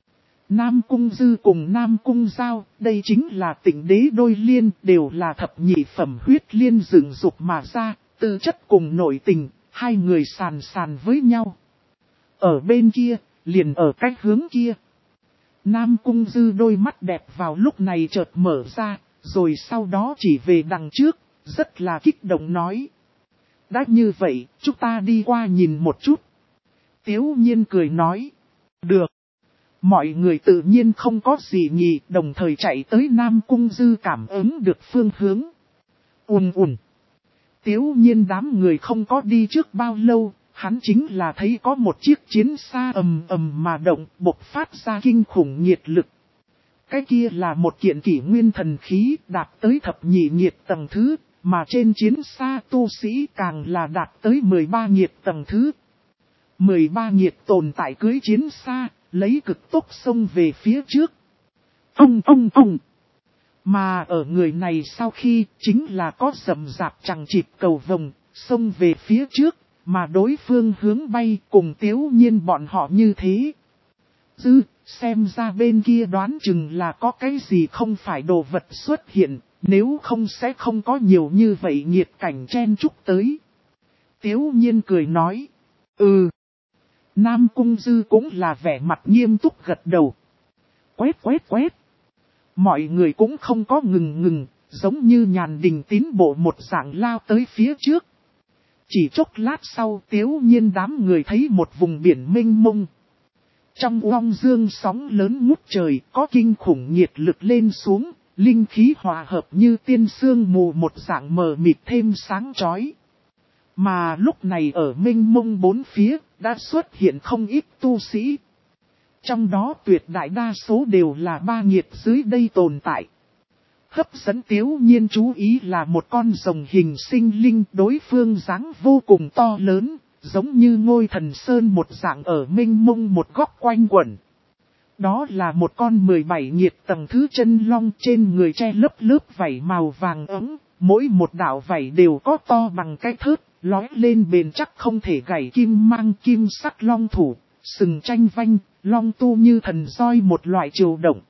Nam Cung Dư cùng Nam Cung Giao, đây chính là tịnh đế đôi liên, đều là thập nhị phẩm huyết liên dựng dục mà ra, tư chất cùng nội tình, hai người sàn sàn với nhau. Ở bên kia, liền ở cách hướng kia. Nam Cung Dư đôi mắt đẹp vào lúc này chợt mở ra, rồi sau đó chỉ về đằng trước, rất là kích động nói. Đã như vậy, chúng ta đi qua nhìn một chút. Tiếu nhiên cười nói. Được. Mọi người tự nhiên không có gì nhỉ, đồng thời chạy tới Nam Cung Dư cảm ứng được phương hướng. Ùn ùn. Tiếu nhiên đám người không có đi trước bao lâu, hắn chính là thấy có một chiếc chiến xa ầm ầm mà động, bộc phát ra kinh khủng nhiệt lực. Cái kia là một kiện kỷ nguyên thần khí đạt tới thập nhị nhiệt tầng thứ, mà trên chiến xa tu sĩ càng là đạt tới mười ba nhiệt tầng thứ. mười ba nhiệt tồn tại cưới chiến xa, lấy cực tốc xông về phía trước. Ông ông ông. Mà ở người này sau khi chính là có rậm rạp chẳng chịt cầu vồng, xông về phía trước, mà đối phương hướng bay cùng Tiếu Nhiên bọn họ như thế. Dư, xem ra bên kia đoán chừng là có cái gì không phải đồ vật xuất hiện, nếu không sẽ không có nhiều như vậy nhiệt cảnh chen chúc tới. Tiếu Nhiên cười nói, ừ. Nam Cung Dư cũng là vẻ mặt nghiêm túc gật đầu. Quét quét quét. Mọi người cũng không có ngừng ngừng, giống như nhàn đình tín bộ một dạng lao tới phía trước. Chỉ chốc lát sau Tiếu Nhiên đám người thấy một vùng biển mênh mông. Trong uong dương sóng lớn ngút trời có kinh khủng nhiệt lực lên xuống, linh khí hòa hợp như tiên sương mù một dạng mờ mịt thêm sáng chói. Mà lúc này ở mênh mông bốn phía đã xuất hiện không ít tu sĩ. Trong đó tuyệt đại đa số đều là ba nghiệt dưới đây tồn tại. Hấp dẫn Tiếu Nhiên chú ý là một con rồng hình sinh linh, đối phương dáng vô cùng to lớn, giống như ngôi thần sơn một dạng ở mênh mông một góc quanh quẩn. Đó là một con mười bảy nghiệt tầng thứ chân long, trên người che lớp lớp vảy màu vàng ấm, mỗi một đạo vảy đều có to bằng cái thớt, lói lên bền chắc không thể gãy, kim mang kim sắc long thủ, sừng tranh vanh, long tu như thần roi một loại triều động.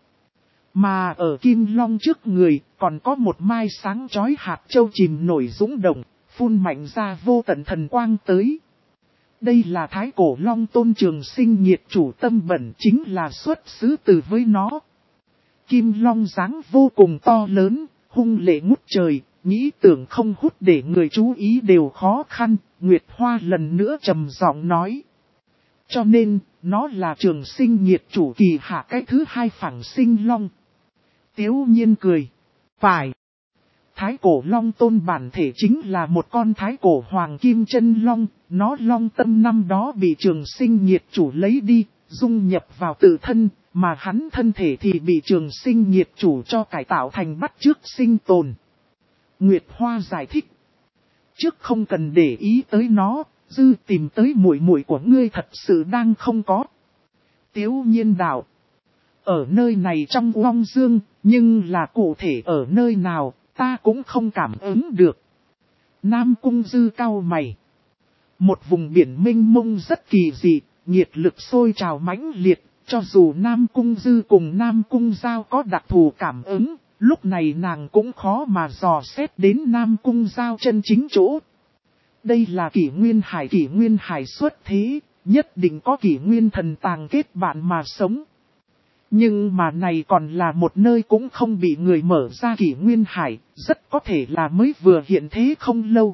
Mà ở kim long trước người còn có một mai sáng chói hạt châu chìm nổi dũng động, phun mạnh ra vô tận thần quang tới. Đây là thái cổ long tôn Trường Sinh nhiệt chủ tâm bẩn, chính là xuất xứ từ với nó. Kim long dáng vô cùng to lớn, hung lệ ngút trời, nghĩ tưởng không hút để người chú ý đều khó khăn. Nguyệt Hoa lần nữa trầm giọng nói. Cho nên, nó là Trường Sinh nhiệt chủ kỳ hạ cái thứ hai phẳng sinh long. Tiếu Nhiên cười. Phải. Thái cổ long tôn bản thể chính là một con thái cổ hoàng kim chân long, nó long tâm năm đó bị Trường Sinh nhiệt chủ lấy đi, dung nhập vào tự thân, mà hắn thân thể thì bị Trường Sinh nhiệt chủ cho cải tạo thành bắt chước sinh tồn. Nguyệt Hoa giải thích. Trước không cần để ý tới nó, Dư tìm tới muội muội của ngươi thật sự đang không có. Tiếu Nhiên đạo. Ở nơi này trong uong dương, nhưng là cụ thể ở nơi nào, ta cũng không cảm ứng được. Nam Cung Dư cau mày. Một vùng biển mênh mông rất kỳ dị, nhiệt lực sôi trào mãnh liệt, cho dù Nam Cung Dư cùng Nam Cung Giao có đặc thù cảm ứng, lúc này nàng cũng khó mà dò xét đến Nam Cung Giao chân chính chỗ. Đây là kỷ nguyên hải, kỷ nguyên hải xuất thế, nhất định có kỷ nguyên thần tàng kết bạn mà sống. Nhưng mà này còn là một nơi cũng không bị người mở ra kỷ nguyên hải, rất có thể là mới vừa hiện thế không lâu.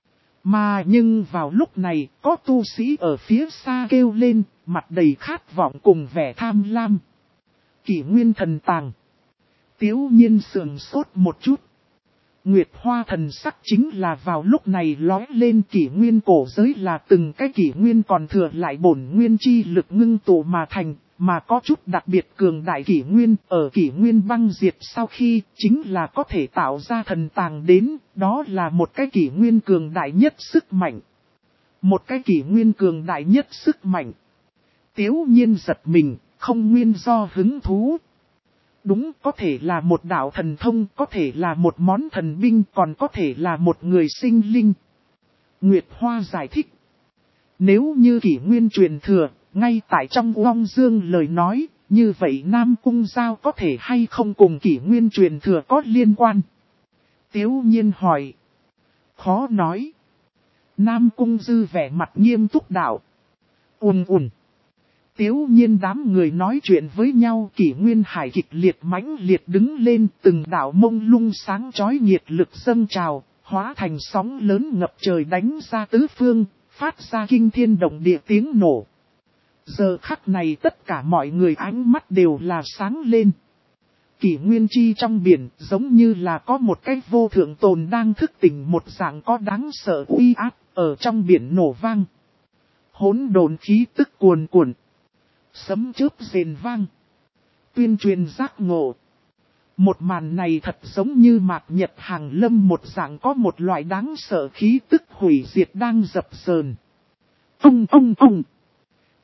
Mà nhưng vào lúc này, có tu sĩ ở phía xa kêu lên, mặt đầy khát vọng cùng vẻ tham lam. Kỷ nguyên thần tàng. Tiếu Nhiên sườn sốt một chút. Nguyệt Hoa thần sắc chính là vào lúc này lói lên, kỷ nguyên cổ giới là từng cái kỷ nguyên còn thừa lại bổn nguyên chi lực ngưng tụ mà thành, mà có chút đặc biệt cường đại kỷ nguyên, ở kỷ nguyên băng diệt sau khi chính là có thể tạo ra thần tàng đến, đó là một cái kỷ nguyên cường đại nhất sức mạnh. Một cái kỷ nguyên cường đại nhất sức mạnh. Tiếu Nhiên giật mình, không nguyên do hứng thú. Đúng, có thể là một đạo thần thông, có thể là một món thần binh, còn có thể là một người sinh linh. Nguyệt Hoa giải thích. Nếu như kỷ nguyên truyền thừa, ngay tại trong uong dương lời nói, như vậy Nam Cung Giao có thể hay không cùng kỷ nguyên truyền thừa có liên quan? Tiếu Nhiên hỏi. Khó nói. Nam Cung Dư vẻ mặt nghiêm túc đạo. Ùn ùn. Tiếu Nhiên đám người nói chuyện với nhau, kỷ nguyên hải kịch liệt mãnh liệt đứng lên, từng đạo mông lung sáng chói nhiệt lực dâng trào, hóa thành sóng lớn ngập trời đánh ra tứ phương, phát ra kinh thiên động địa tiếng nổ. Giờ khắc này tất cả mọi người ánh mắt đều là sáng lên. Kỷ nguyên chi trong biển giống như là có một cái vô thượng tồn đang thức tỉnh một dạng có đáng sợ uy áp ở trong biển nổ vang. Hỗn độn khí tức cuồn cuộn. Sấm chớp rền vang. Tuyên truyền giác ngộ. Một màn này thật giống như mạc nhật hàng lâm một dạng, có một loại đáng sợ khí tức hủy diệt đang dập dờn. Ông ông ông.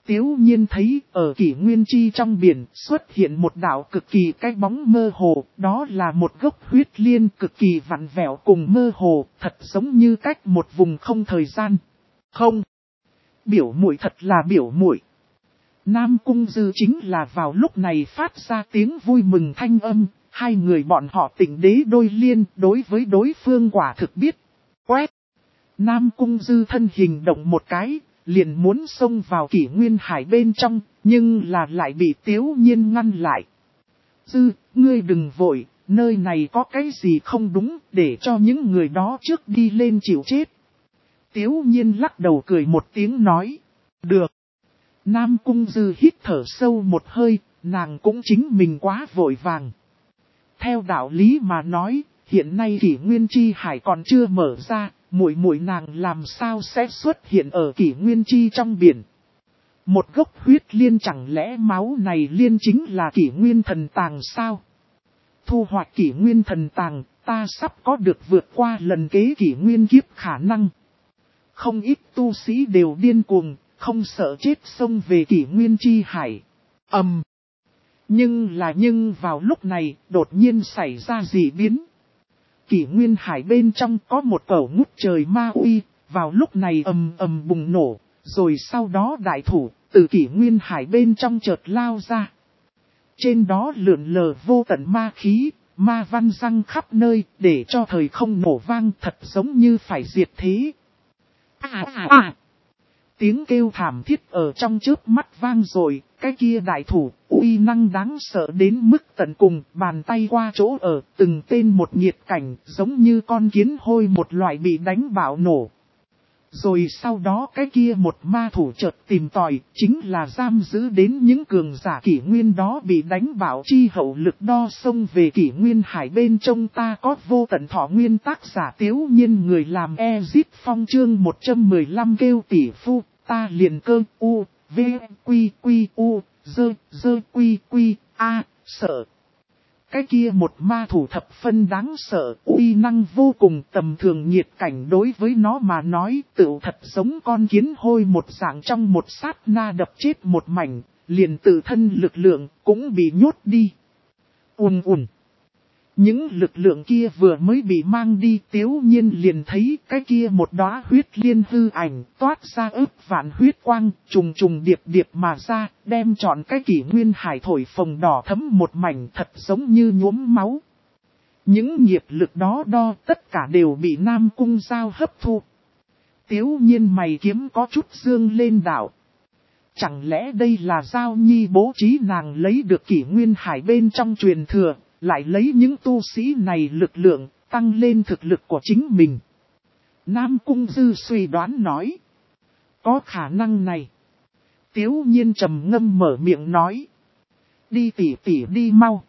Tiếu Nhiên thấy ở kỷ nguyên chi trong biển xuất hiện một đạo cực kỳ cái bóng mơ hồ, đó là một gốc huyết liên cực kỳ vặn vẹo cùng mơ hồ, thật giống như cách một vùng không thời gian. Không, biểu muội thật là biểu muội. Nam Cung Dư chính là vào lúc này phát ra tiếng vui mừng thanh âm, hai người bọn họ tình đế đôi liên đối với đối phương quả thực biết. Quét! Nam Cung Dư thân hình động một cái, liền muốn xông vào kỷ nguyên hải bên trong, nhưng là lại bị Tiếu Nhiên ngăn lại. Dư, ngươi đừng vội, nơi này có cái gì không đúng, để cho những người đó trước đi lên chịu chết. Tiếu Nhiên lắc đầu cười một tiếng nói, được. Nam Cung Dư hít thở sâu một hơi, nàng cũng chính mình quá vội vàng. Theo đạo lý mà nói, hiện nay kỷ nguyên chi hải còn chưa mở ra, muội muội nàng làm sao sẽ xuất hiện ở kỷ nguyên chi trong biển. Một gốc huyết liên chẳng lẽ máu này liên chính là kỷ nguyên thần tàng sao? Thu hoạch kỷ nguyên thần tàng, ta sắp có được vượt qua lần kế kỷ nguyên kiếp khả năng. Không ít tu sĩ đều điên cuồng, không sợ chết xông về kỷ nguyên chi hải. Ầm. Um. Nhưng là nhưng vào lúc này, đột nhiên xảy ra dị biến. Kỷ nguyên hải bên trong có một cẩu ngút trời ma uy, vào lúc này ầm ầm bùng nổ, rồi sau đó đại thủ, từ kỷ nguyên hải bên trong chợt lao ra. Trên đó lượn lờ vô tận ma khí, ma văn răng khắp nơi, để cho thời không nổ vang thật giống như phải diệt thế. À à à! Tiếng kêu thảm thiết ở trong chớp mắt vang rồi, cái kia đại thủ, uy năng đáng sợ đến mức tận cùng, bàn tay qua chỗ ở, từng tên một nhiệt cảnh, giống như con kiến hôi một loại bị đánh bạo nổ. Rồi sau đó cái kia một ma thủ chợt tìm tòi, chính là giam giữ đến những cường giả kỷ nguyên đó bị đánh bạo chi hậu lực đo xông về kỷ nguyên hải bên trong ta có vô tận thọ nguyên tác giả Tiếu Nhiên người làm Ezit Phong chương một trăm mười lăm kêu tỷ phu, ta liền cơ u, v, quy quy u, dơ, dơ quy quy, a, sợ. Cái kia một ma thủ thập phân đáng sợ, uy năng vô cùng tầm thường nhiệt cảnh đối với nó mà nói tựu thật giống con kiến hôi một dạng trong một sát na đập chết một mảnh, liền tự thân lực lượng cũng bị nhốt đi. Ùn ùn. Những lực lượng kia vừa mới bị mang đi Tiếu Nhiên liền thấy cái kia một đóa huyết liên hư ảnh toát ra ức vạn huyết quang trùng trùng điệp điệp mà ra đem trọn cái kỷ nguyên hải thổi phồng đỏ thấm một mảnh thật giống như nhuốm máu. Những nghiệp lực đó đo tất cả đều bị Nam Cung Giao hấp thu. Tiếu Nhiên mày kiếm có chút dương lên đảo. Chẳng lẽ đây là Giao Nhi bố trí nàng lấy được kỷ nguyên hải bên trong truyền thừa. Lại lấy những tu sĩ này lực lượng, tăng lên thực lực của chính mình. Nam Cung Dư suy đoán nói. Có khả năng này. Tiếu Nhiên trầm ngâm mở miệng nói. Đi tỉ tỉ đi mau.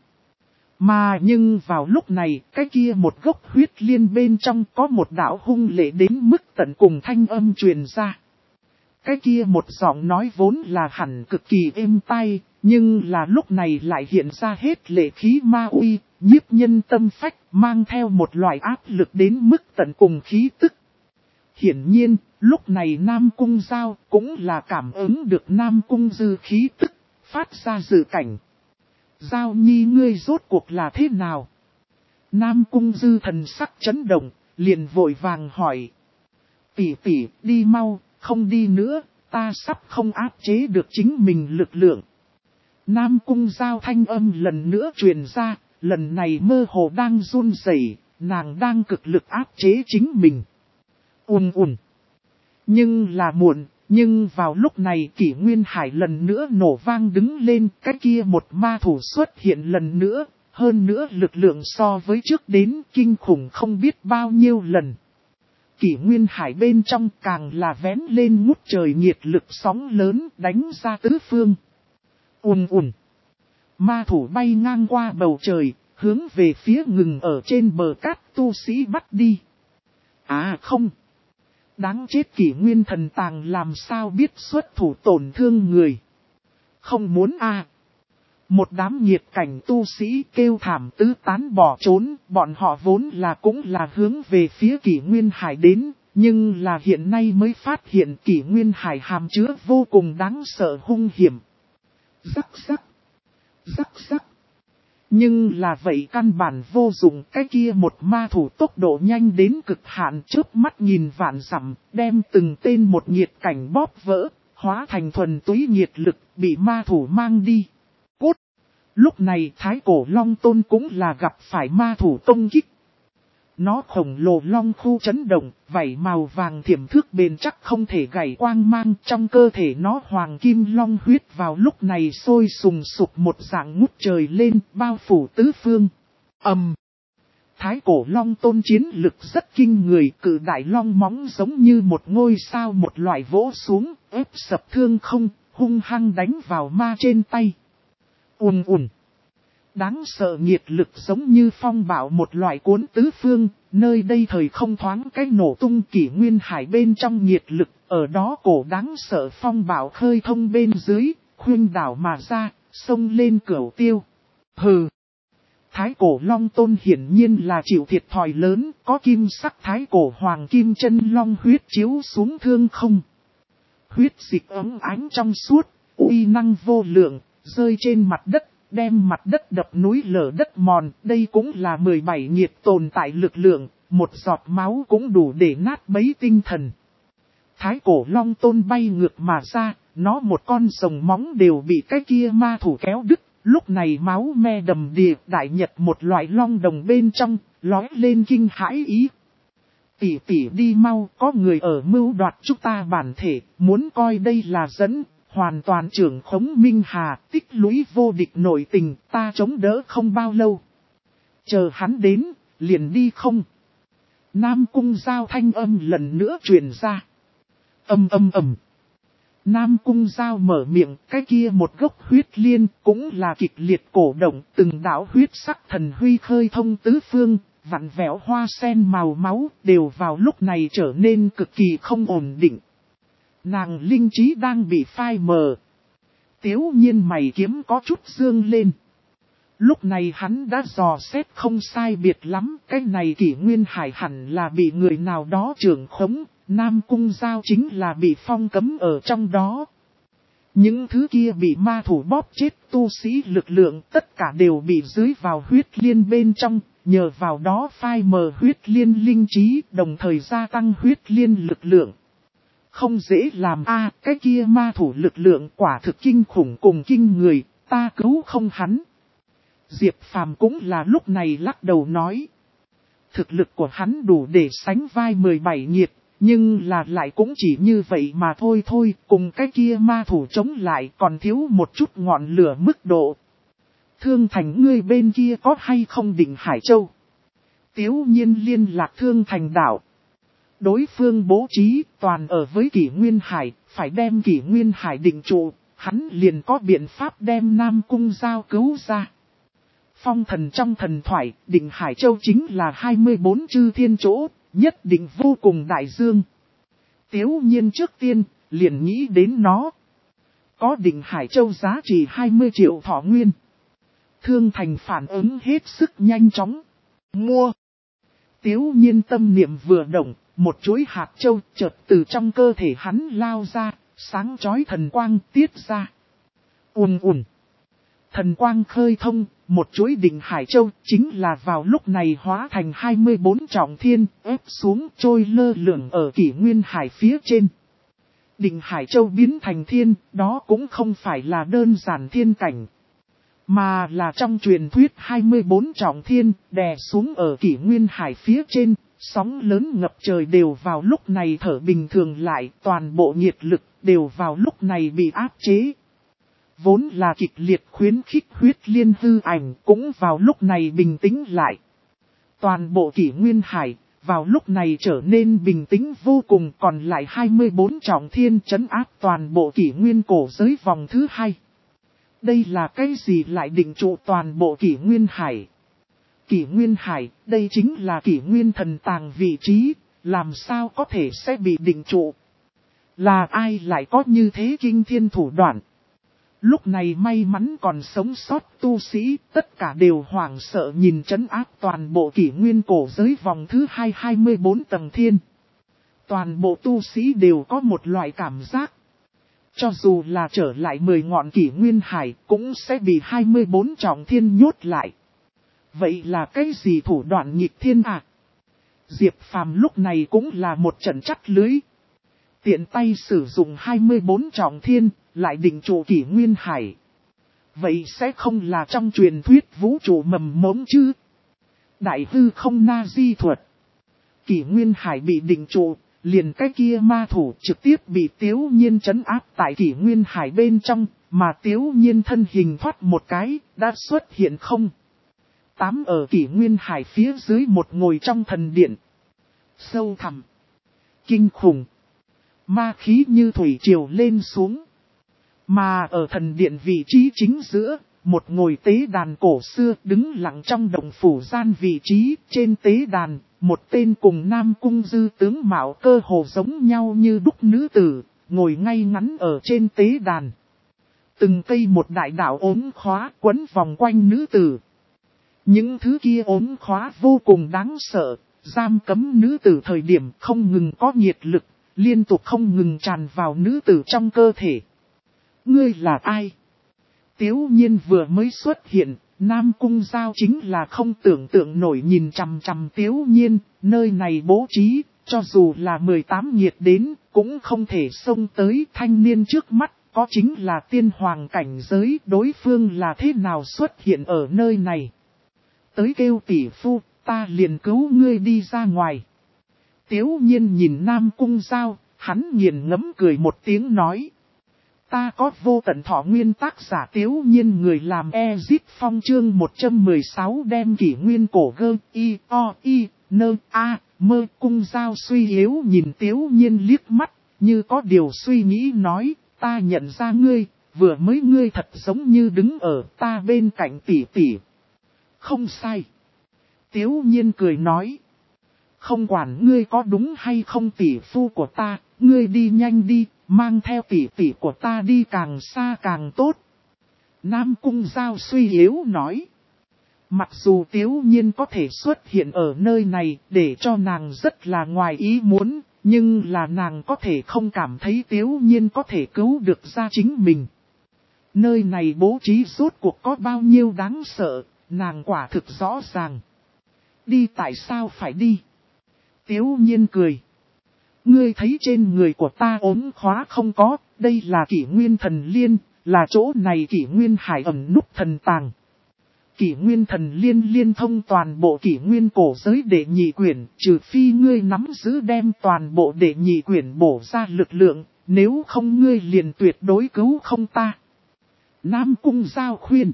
Mà nhưng vào lúc này, cái kia một gốc huyết liên bên trong có một đạo hung lệ đến mức tận cùng thanh âm truyền ra. Cái kia một giọng nói vốn là hẳn cực kỳ êm tai, nhưng là lúc này lại hiện ra hết lệ khí ma uy, nhiếp nhân tâm phách, mang theo một loại áp lực đến mức tận cùng khí tức. Hiển nhiên, lúc này Nam Cung Giao cũng là cảm ứng được Nam Cung Dư khí tức, phát ra dự cảnh. Giao Nhi ngươi rốt cuộc là thế nào? Nam Cung Dư thần sắc chấn động, liền vội vàng hỏi. Tỷ tỷ, đi mau, không đi nữa, ta sắp không áp chế được chính mình lực lượng. Nam Cung Giao thanh âm lần nữa truyền ra, lần này mơ hồ đang run rẩy, nàng đang cực lực áp chế chính mình. Ùn ùn. Nhưng là muộn, nhưng vào lúc này kỷ nguyên hải lần nữa nổ vang đứng lên, cái kia một ma thủ xuất hiện lần nữa, hơn nữa lực lượng so với trước đến kinh khủng không biết bao nhiêu lần. Kỷ nguyên hải bên trong càng là vén lên ngút trời nhiệt lực sóng lớn đánh ra tứ phương. Ùn ùn. Ma thủ bay ngang qua bầu trời, hướng về phía ngừng ở trên bờ cát tu sĩ bắt đi. À không. Đáng chết kỷ nguyên thần tàng làm sao biết xuất thủ tổn thương người. Không muốn à. Một đám nhiệt cảnh tu sĩ kêu thảm tứ tán bỏ trốn, bọn họ vốn là cũng là hướng về phía kỷ nguyên hải đến, Nhưng là hiện nay mới phát hiện kỷ nguyên hải hàm chứa vô cùng đáng sợ hung hiểm. Rắc rắc. Rắc rắc. Nhưng là vậy căn bản vô dụng, cái kia một ma thủ tốc độ nhanh đến cực hạn, chớp mắt nhìn vạn dặm, đem từng tên một nhiệt cảnh bóp vỡ, hóa thành thuần túy nhiệt lực, bị ma thủ mang đi. Cút! Lúc này Thái Cổ Long Tôn cũng là gặp phải ma thủ công kích. Nó khổng lồ long khu chấn động, vảy màu vàng thiểm thước bền chắc không thể gãy quang mang, trong cơ thể nó hoàng kim long huyết vào lúc này sôi sùng sục một dạng ngút trời lên, bao phủ tứ phương. Ầm. Thái Cổ Long Tôn chiến lực rất kinh người, cự đại long móng giống như một ngôi sao một loại vỗ xuống, ép sập thương không, hung hăng đánh vào ma trên tay. Ùn ùn. Đáng sợ nhiệt lực giống như phong bạo một loại cuốn tứ phương, nơi đây thời không thoáng cái nổ tung kỷ nguyên hải bên trong nhiệt lực, ở đó cổ đáng sợ phong bạo khơi thông bên dưới, khuynh đảo mà ra, sông lên cửu tiêu. Hừ! Thái Cổ Long Tôn hiển nhiên là chịu thiệt thòi lớn, có kim sắc Thái Cổ Hoàng Kim Chân Long huyết chiếu xuống thương không. Huyết dịch ấm ánh trong suốt, uy năng vô lượng, rơi trên mặt đất. Đem mặt đất đập núi lở đất mòn, đây cũng là mười bảy nhiệt tồn tại lực lượng, một giọt máu cũng đủ để nát bấy tinh thần. Thái Cổ Long Tôn bay ngược mà ra, nó một con rồng móng đều bị cái kia ma thủ kéo đứt, lúc này máu me đầm đìa, đại nhật một loại long đồng bên trong, lói lên kinh hãi ý. Tỷ tỷ đi mau, có người ở mưu đoạt chúng ta bản thể, muốn coi đây là dẫn. Hoàn toàn trưởng khống Minh Hà, tích lũy vô địch nội tình, ta chống đỡ không bao lâu. Chờ hắn đến, liền đi không. Nam Cung Giao thanh âm lần nữa truyền ra. Âm âm ầm. Nam Cung Giao mở miệng, cái kia một gốc huyết liên cũng là kịch liệt cổ động, từng đạo huyết sắc thần huy khơi thông tứ phương, vặn vẹo hoa sen màu máu, đều vào lúc này trở nên cực kỳ không ổn định. Nàng linh trí đang bị phai mờ. Tiếu nhiên mày kiếm có chút dương lên. Lúc này hắn đã dò xét không sai biệt lắm. Cái này kỷ nguyên hải hẳn là bị người nào đó trưởng khống. Nam Cung Giao chính là bị phong cấm ở trong đó. Những thứ kia bị ma thủ bóp chết tu sĩ lực lượng tất cả đều bị dưới vào huyết liên bên trong. Nhờ vào đó phai mờ huyết liên linh trí, đồng thời gia tăng huyết liên lực lượng. Không dễ làm a à, cái kia ma thủ lực lượng quả thực kinh khủng cùng kinh người, ta cứu không hắn. Diệp Phàm cũng là lúc này lắc đầu nói. Thực lực của hắn đủ để sánh vai mười bảy nhiệt, nhưng là lại cũng chỉ như vậy mà thôi thôi, cùng cái kia ma thủ chống lại còn thiếu một chút ngọn lửa mức độ. Thương Thành ngươi bên kia có hay không Định Hải Châu? Tiếu nhiên liên lạc Thương Thành đảo. Đối phương bố trí toàn ở với kỷ nguyên hải, phải đem kỷ nguyên hải định trụ, hắn liền có biện pháp đem Nam Cung Giao cứu ra. Phong thần trong thần thoại, Định Hải Châu chính là hai mươi bốn chư thiên chỗ, nhất định vô cùng đại dương. Tiếu nhiên trước tiên, liền nghĩ đến nó. Có Định Hải Châu giá trị hai mươi triệu thọ nguyên. Thương Thành phản ứng hết sức nhanh chóng. Mua. Tiếu nhiên tâm niệm vừa động. Một chuỗi hạt châu chợt từ trong cơ thể hắn lao ra, sáng chói thần quang tiết ra. Ùn ùn. Thần quang khơi thông, một chuỗi Định Hải Châu chính là vào lúc này hóa thành hai mươi bốn trọng thiên, ép xuống trôi lơ lửng ở kỷ nguyên hải phía trên. Định Hải Châu biến thành thiên, đó cũng không phải là đơn giản thiên cảnh. Mà là trong truyền thuyết hai mươi bốn trọng thiên, đè xuống ở kỷ nguyên hải phía trên. Sóng lớn ngập trời đều vào lúc này thở bình thường lại, toàn bộ nhiệt lực đều vào lúc này bị áp chế. Vốn là kịch liệt khuyến khích huyết liên hư ảnh cũng vào lúc này bình tĩnh lại. Toàn bộ kỷ nguyên hải, vào lúc này trở nên bình tĩnh vô cùng, còn lại hai mươi bốn trọng thiên trấn áp toàn bộ kỷ nguyên cổ giới vòng thứ hai. Đây là cái gì lại định trụ toàn bộ kỷ nguyên hải? Kỷ nguyên hải, đây chính là kỷ nguyên thần tàng vị trí, làm sao có thể sẽ bị định trụ? Là ai lại có như thế kinh thiên thủ đoạn? Lúc này may mắn còn sống sót tu sĩ, tất cả đều hoảng sợ nhìn trấn áp toàn bộ kỷ nguyên cổ giới vòng thứ hai hai mươi bốn tầng thiên. Toàn bộ tu sĩ đều có một loại cảm giác. Cho dù là trở lại mười ngọn kỷ nguyên hải cũng sẽ bị hai mươi bốn trọng thiên nhốt lại. Vậy là cái gì thủ đoạn nghịch thiên à? Diệp Phàm lúc này cũng là một trận chắt lưới. Tiện tay sử dụng hai mươi bốn trọng thiên, lại định trụ kỷ nguyên hải. Vậy sẽ không là trong truyền thuyết vũ trụ mầm mống chứ? Đại hư không na di thuật. Kỷ nguyên hải bị định trụ, liền cái kia ma thủ trực tiếp bị Tiếu Nhiên trấn áp tại kỷ nguyên hải bên trong, mà Tiếu Nhiên thân hình thoát một cái, đã xuất hiện không. Tám ở kỷ nguyên hải phía dưới một ngồi trong thần điện. Sâu thẳm. Kinh khủng. Ma khí như thủy triều lên xuống. Mà ở thần điện vị trí chính giữa, một ngồi tế đàn cổ xưa đứng lặng trong động phủ gian vị trí trên tế đàn. Một tên cùng Nam Cung Dư tướng mạo cơ hồ giống nhau như đúc nữ tử, ngồi ngay ngắn ở trên tế đàn. Từng cây một đại đạo ốm khóa quấn vòng quanh nữ tử. Những thứ kia ốm khóa vô cùng đáng sợ, giam cấm nữ tử thời điểm không ngừng có nhiệt lực, liên tục không ngừng tràn vào nữ tử trong cơ thể. Ngươi là ai? Tiếu Nhiên vừa mới xuất hiện. Nam Cung Giao chính là không tưởng tượng nổi nhìn chằm chằm Tiếu Nhiên, nơi này bố trí, cho dù là mười tám nhiệt đến, cũng không thể xông tới thanh niên trước mắt, có chính là tiên hoàng cảnh giới, đối phương là thế nào xuất hiện ở nơi này. Tới kêu tỷ phu, ta liền cứu ngươi đi ra ngoài. Tiếu Nhiên nhìn Nam Cung Giao, hắn nghiền ngẫm cười một tiếng nói. Ta có vô tận thọ nguyên tác giả Tiếu Nhiên người làm Ezip Phong chương một trăm mười sáu đem kỷ nguyên cổ gơ y o y nơ a mơ Cung Giao suy yếu nhìn Tiếu Nhiên liếc mắt, như có điều suy nghĩ nói, ta nhận ra ngươi, vừa mới ngươi thật giống như đứng ở ta bên cạnh tỷ tỷ. Không sai. Tiếu Nhiên cười nói. Không quản ngươi có đúng hay không tỷ phu của ta, ngươi đi nhanh đi. Mang theo tỷ tỷ của ta đi càng xa càng tốt. Nam Cung Giao suy yếu nói. Mặc dù Tiếu Nhiên có thể xuất hiện ở nơi này để cho nàng rất là ngoài ý muốn, nhưng là nàng có thể không cảm thấy Tiếu Nhiên có thể cứu được ra chính mình. Nơi này bố trí rốt cuộc có bao nhiêu đáng sợ, nàng quả thực rõ ràng. Đi tại sao phải đi? Tiếu Nhiên cười. Ngươi thấy trên người của ta ốm khóa không có, đây là kỷ nguyên thần liên, là chỗ này kỷ nguyên hải ẩn núp thần tàng. Kỷ nguyên thần liên liên thông toàn bộ kỷ nguyên cổ giới đệ nhị quyển, trừ phi ngươi nắm giữ đem toàn bộ đệ nhị quyển bổ ra lực lượng, nếu không ngươi liền tuyệt đối cứu không ta. Nam Cung Giao khuyên.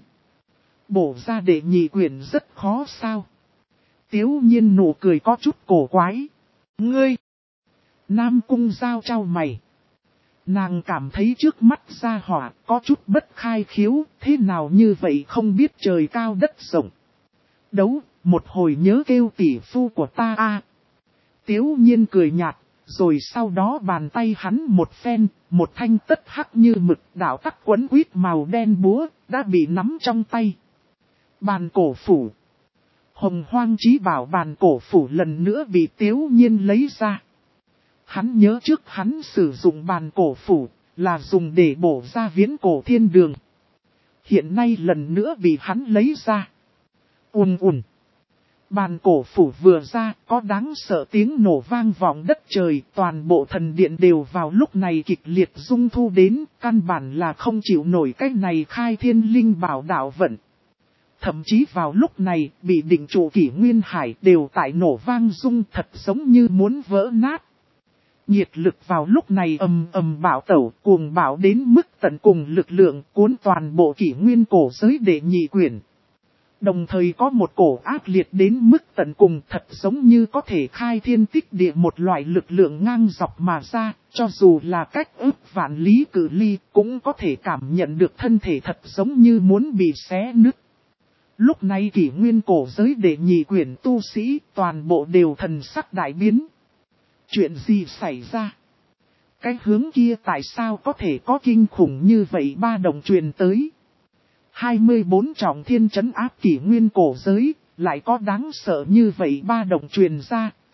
Bổ ra đệ nhị quyển rất khó sao? Tiếu Nhiên nụ cười có chút cổ quái. Ngươi! Nam Cung Giao trao mày. Nàng cảm thấy trước mắt gia hỏa có chút bất khai khiếu, thế nào như vậy không biết trời cao đất rộng. Đấu, một hồi nhớ kêu tỷ phu của ta a. Tiếu Nhiên cười nhạt, rồi sau đó bàn tay hắn một phen, một thanh tất hắc như mực đạo tắc quấn quýt màu đen búa, đã bị nắm trong tay. Bàn cổ phủ. Hồng Hoang Chí Bảo bàn cổ phủ lần nữa bị Tiếu Nhiên lấy ra. Hắn nhớ trước hắn sử dụng bàn cổ phủ, là dùng để bổ ra viễn cổ thiên đường. Hiện nay lần nữa bị hắn lấy ra. Ùn ùn. Bàn cổ phủ vừa ra, có đáng sợ tiếng nổ vang vọng đất trời, toàn bộ thần điện đều vào lúc này kịch liệt rung thu đến, căn bản là không chịu nổi cái này khai thiên linh bảo đạo vận. Thậm chí vào lúc này, bị định trụ kỷ nguyên hải đều tại nổ vang rung thật giống như muốn vỡ nát. Nhiệt lực vào lúc này ầm ầm bạo tẩu cuồng bạo đến mức tận cùng lực lượng cuốn toàn bộ kỷ nguyên cổ giới đệ nhị quyển. Đồng thời có một cổ ác liệt đến mức tận cùng thật giống như có thể khai thiên tích địa một loại lực lượng ngang dọc mà ra, cho dù là cách ước vạn lý cự ly cũng có thể cảm nhận được thân thể thật giống như muốn bị xé nứt. Lúc này kỷ nguyên cổ giới đệ nhị quyển tu sĩ toàn bộ đều thần sắc đại biến. Chuyện gì xảy ra? Cái hướng kia tại sao có thể có kinh khủng như vậy ba đồng truyền tới? hai mươi bốn trọng thiên trấn áp kỷ nguyên cổ giới, lại có đáng sợ như vậy ba đồng truyền ra,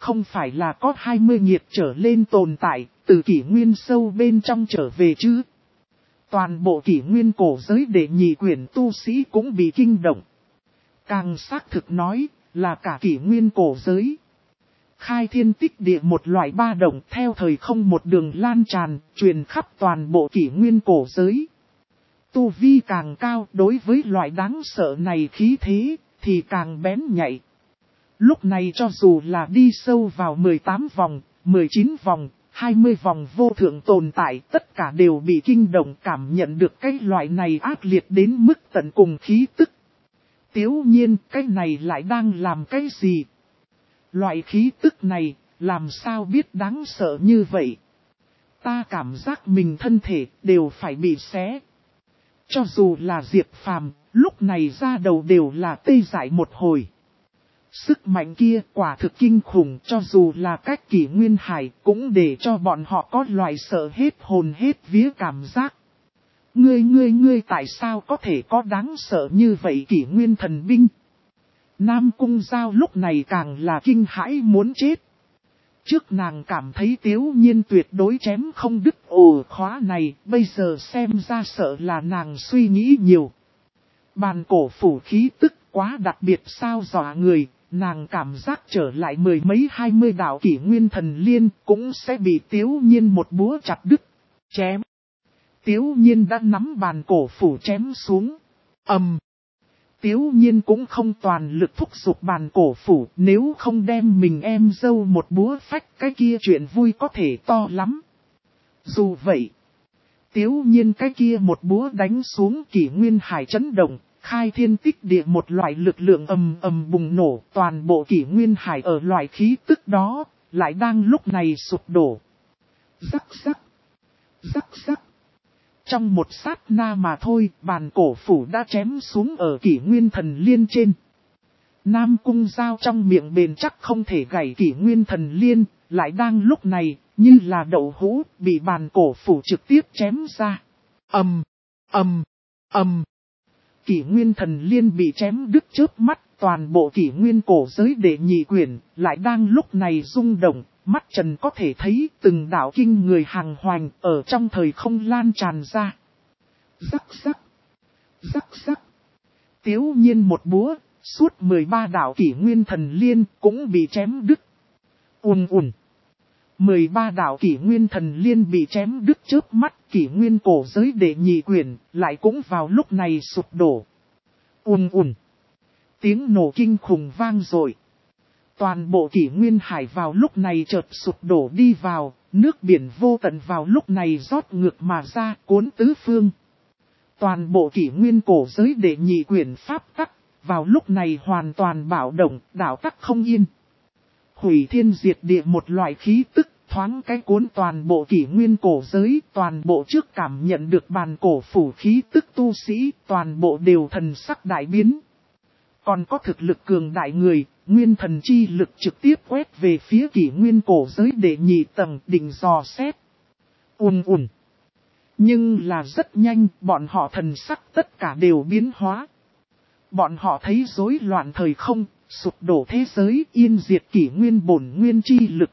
không phải là có hai mươi nghiệt trở lên tồn tại, từ kỷ nguyên sâu bên trong trở về chứ. Toàn bộ kỷ nguyên cổ giới đệ nhị quyển tu sĩ cũng bị kinh động. Càng xác thực nói, là cả kỷ nguyên cổ giới. Khai thiên tích địa một loại ba động theo thời không một đường lan tràn, truyền khắp toàn bộ kỷ nguyên cổ giới. Tu vi càng cao đối với loại đáng sợ này khí thế, thì càng bén nhạy. Lúc này cho dù là đi sâu vào mười tám vòng, mười chín vòng, hai mươi vòng vô thượng tồn tại, tất cả đều bị kinh động cảm nhận được cái loại này ác liệt đến mức tận cùng khí tức. Tiếu nhiên cái này lại đang làm cái gì? Loại khí tức này, làm sao biết đáng sợ như vậy? Ta cảm giác mình thân thể đều phải bị xé. Cho dù là Diệp Phàm, lúc này ra đầu đều là tê dại một hồi. Sức mạnh kia quả thực kinh khủng, cho dù là cách kỷ nguyên hải cũng để cho bọn họ có loại sợ hết hồn hết vía cảm giác. Ngươi ngươi ngươi tại sao có thể có đáng sợ như vậy kỷ nguyên thần binh? Nam Cung Giao lúc này càng là kinh hãi muốn chết. Trước nàng cảm thấy Tiếu Nhiên tuyệt đối chém không đứt ổ khóa này, bây giờ xem ra sợ là nàng suy nghĩ nhiều. Bàn cổ phủ khí tức quá đặc biệt sao dọa người, nàng cảm giác trở lại mười mấy hai mươi đạo kỷ nguyên thần liên cũng sẽ bị Tiếu Nhiên một búa chặt đứt, chém. Tiếu Nhiên đã nắm bàn cổ phủ chém xuống, ầm. Tiếu Nhiên cũng không toàn lực thúc giục bàn cổ phủ, nếu không đem mình em dâu một búa phách cái kia chuyện vui có thể to lắm. Dù vậy, Tiếu Nhiên cái kia một búa đánh xuống kỷ nguyên hải chấn động, khai thiên tích địa một loại lực lượng ầm ầm bùng nổ, toàn bộ kỷ nguyên hải ở loại khí tức đó, lại đang lúc này sụp đổ. Rắc rắc, rắc rắc. Trong một sát na mà thôi, bàn cổ phủ đã chém xuống ở kỷ nguyên thần liên trên. Nam Cung Giao trong miệng bền chắc không thể gãy kỷ nguyên thần liên, lại đang lúc này, như là đậu hũ, bị bàn cổ phủ trực tiếp chém ra. Ầm, ầm, ầm. Kỷ nguyên thần liên bị chém đứt chớp mắt, toàn bộ kỷ nguyên cổ giới đệ nhị quyển, lại đang lúc này rung động. Mắt trần có thể thấy từng đạo kinh người hàng hoành ở trong thời không lan tràn ra. Rắc rắc, rắc rắc. Tiếu Nhiên một búa, suốt mười ba đạo kỷ nguyên thần liên cũng bị chém đứt. Ùn ùn. mười ba đạo kỷ nguyên thần liên bị chém đứt chớp mắt, kỷ nguyên cổ giới đệ nhị quyển lại cũng vào lúc này sụp đổ. Ùn ùn. Tiếng nổ kinh khủng vang dội. Toàn bộ kỷ nguyên hải vào lúc này chợt sụp đổ đi vào, nước biển vô tận vào lúc này rót ngược mà ra cuốn tứ phương. Toàn bộ kỷ nguyên cổ giới đệ nhị quyển pháp tắc, vào lúc này hoàn toàn bạo động, đảo tắc không yên. Hủy thiên diệt địa một loại khí tức, thoáng cái cuốn toàn bộ kỷ nguyên cổ giới, toàn bộ trước cảm nhận được bàn cổ phủ khí tức tu sĩ, toàn bộ đều thần sắc đại biến. Còn có thực lực cường đại người, nguyên thần chi lực trực tiếp quét về phía kỷ nguyên cổ giới đệ nhị tầng đỉnh dò xét. Ùn ùn. Nhưng là rất nhanh, bọn họ thần sắc tất cả đều biến hóa. Bọn họ thấy rối loạn thời không, sụp đổ thế giới, yên diệt kỷ nguyên bổn nguyên chi lực.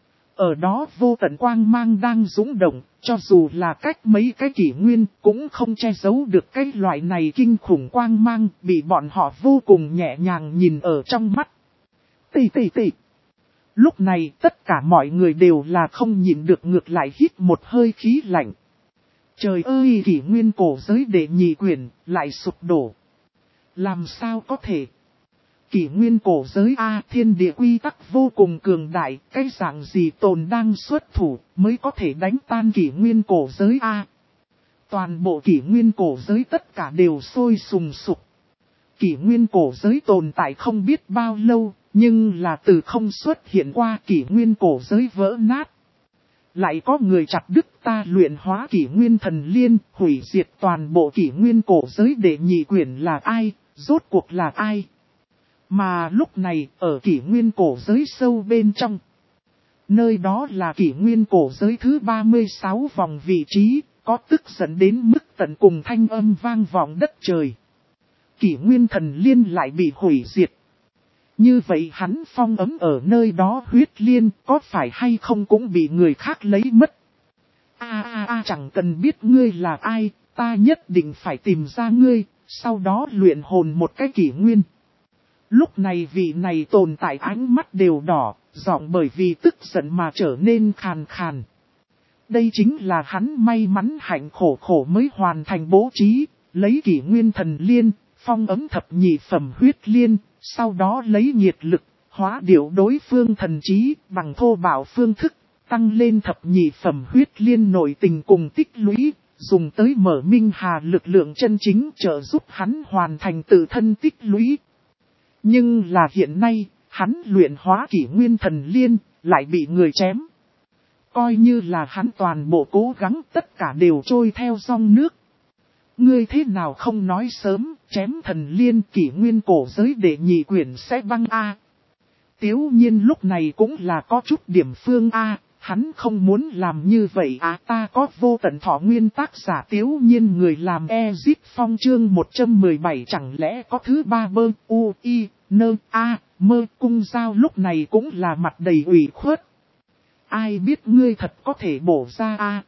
Ở đó vô tận quang mang đang dũng động, cho dù là cách mấy cái kỷ nguyên cũng không che giấu được cái loại này kinh khủng quang mang bị bọn họ vô cùng nhẹ nhàng nhìn ở trong mắt. Tì tì tì. Lúc này tất cả mọi người đều là không nhịn được ngược lại hít một hơi khí lạnh. Trời ơi, kỷ nguyên cổ giới đệ nhị quyển lại sụp đổ. Làm sao có thể? Kỷ nguyên cổ giới A, thiên địa quy tắc vô cùng cường đại, cái dạng gì tồn đang xuất thủ mới có thể đánh tan kỷ nguyên cổ giới A. Toàn bộ kỷ nguyên cổ giới tất cả đều sôi sùng sục. Kỷ nguyên cổ giới tồn tại không biết bao lâu, nhưng là từ không xuất hiện qua kỷ nguyên cổ giới vỡ nát. Lại có người chặt đứt ta luyện hóa kỷ nguyên thần liên, hủy diệt toàn bộ kỷ nguyên cổ giới đệ nhị quyển là ai, rốt cuộc là ai. Mà lúc này, ở kỷ nguyên cổ giới sâu bên trong. Nơi đó là kỷ nguyên cổ giới thứ ba mươi sáu vòng vị trí, có tức giận đến mức tận cùng thanh âm vang vọng đất trời. Kỷ nguyên thần liên lại bị hủy diệt. Như vậy hắn phong ấm ở nơi đó huyết liên có phải hay không cũng bị người khác lấy mất. A a a chẳng cần biết ngươi là ai, ta nhất định phải tìm ra ngươi, sau đó luyện hồn một cái kỷ nguyên. Lúc này vị này tồn tại ánh mắt đều đỏ, giọng bởi vì tức giận mà trở nên khàn khàn. Đây chính là hắn may mắn hạnh khổ khổ mới hoàn thành bố trí, lấy kỷ nguyên thần liên, phong ấm thập nhị phẩm huyết liên, sau đó lấy nhiệt lực, hóa điệu đối phương thần trí bằng thô bạo phương thức, tăng lên thập nhị phẩm huyết liên nội tình cùng tích lũy, dùng tới mở minh hà lực lượng chân chính trợ giúp hắn hoàn thành tự thân tích lũy. Nhưng là hiện nay, hắn luyện hóa kỷ nguyên thần liên, lại bị người chém. Coi như là hắn toàn bộ cố gắng tất cả đều trôi theo dòng nước. Ngươi thế nào không nói sớm, chém thần liên kỷ nguyên cổ giới để nhị quyển sẽ băng A. Tiếu nhiên lúc này cũng là có chút điểm phương A, hắn không muốn làm như vậy à, ta có vô tận thọ nguyên tác giả Tiếu nhiên người làm Ezip Phong chương một trăm mười bảy chẳng lẽ có thứ ba bơ u i nơ a mơ cung giao lúc này cũng là mặt đầy ủy khuất. Ai biết ngươi thật có thể bổ ra a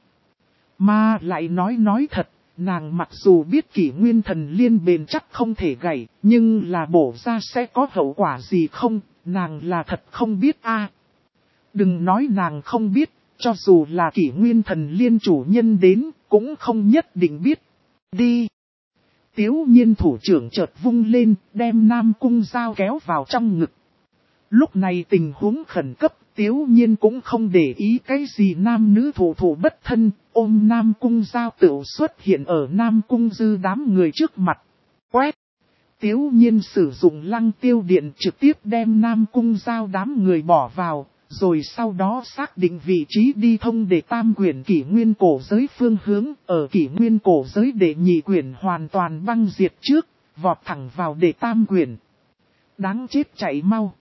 Mà lại nói nói thật, nàng mặc dù biết kỷ nguyên thần liên bền chắc không thể gãy, nhưng là bổ ra sẽ có hậu quả gì không, nàng là thật không biết a Đừng nói nàng không biết, cho dù là kỷ nguyên thần liên chủ nhân đến, cũng không nhất định biết. Đi! Tiếu nhiên thủ trưởng chợt vung lên, đem Nam Cung Giao kéo vào trong ngực. Lúc này tình huống khẩn cấp, Tiếu nhiên cũng không để ý cái gì nam nữ thủ thủ bất thân, ôm Nam Cung Giao tự xuất hiện ở Nam Cung Dư đám người trước mặt. Quét! Tiếu nhiên sử dụng lăng tiêu điện trực tiếp đem Nam Cung Giao đám người bỏ vào. Rồi sau đó xác định vị trí đi thông để tam quyển kỷ nguyên cổ giới phương hướng, ở kỷ nguyên cổ giới để nhị quyển hoàn toàn băng diệt trước, vọt thẳng vào để tam quyển. Đáng chết chạy mau.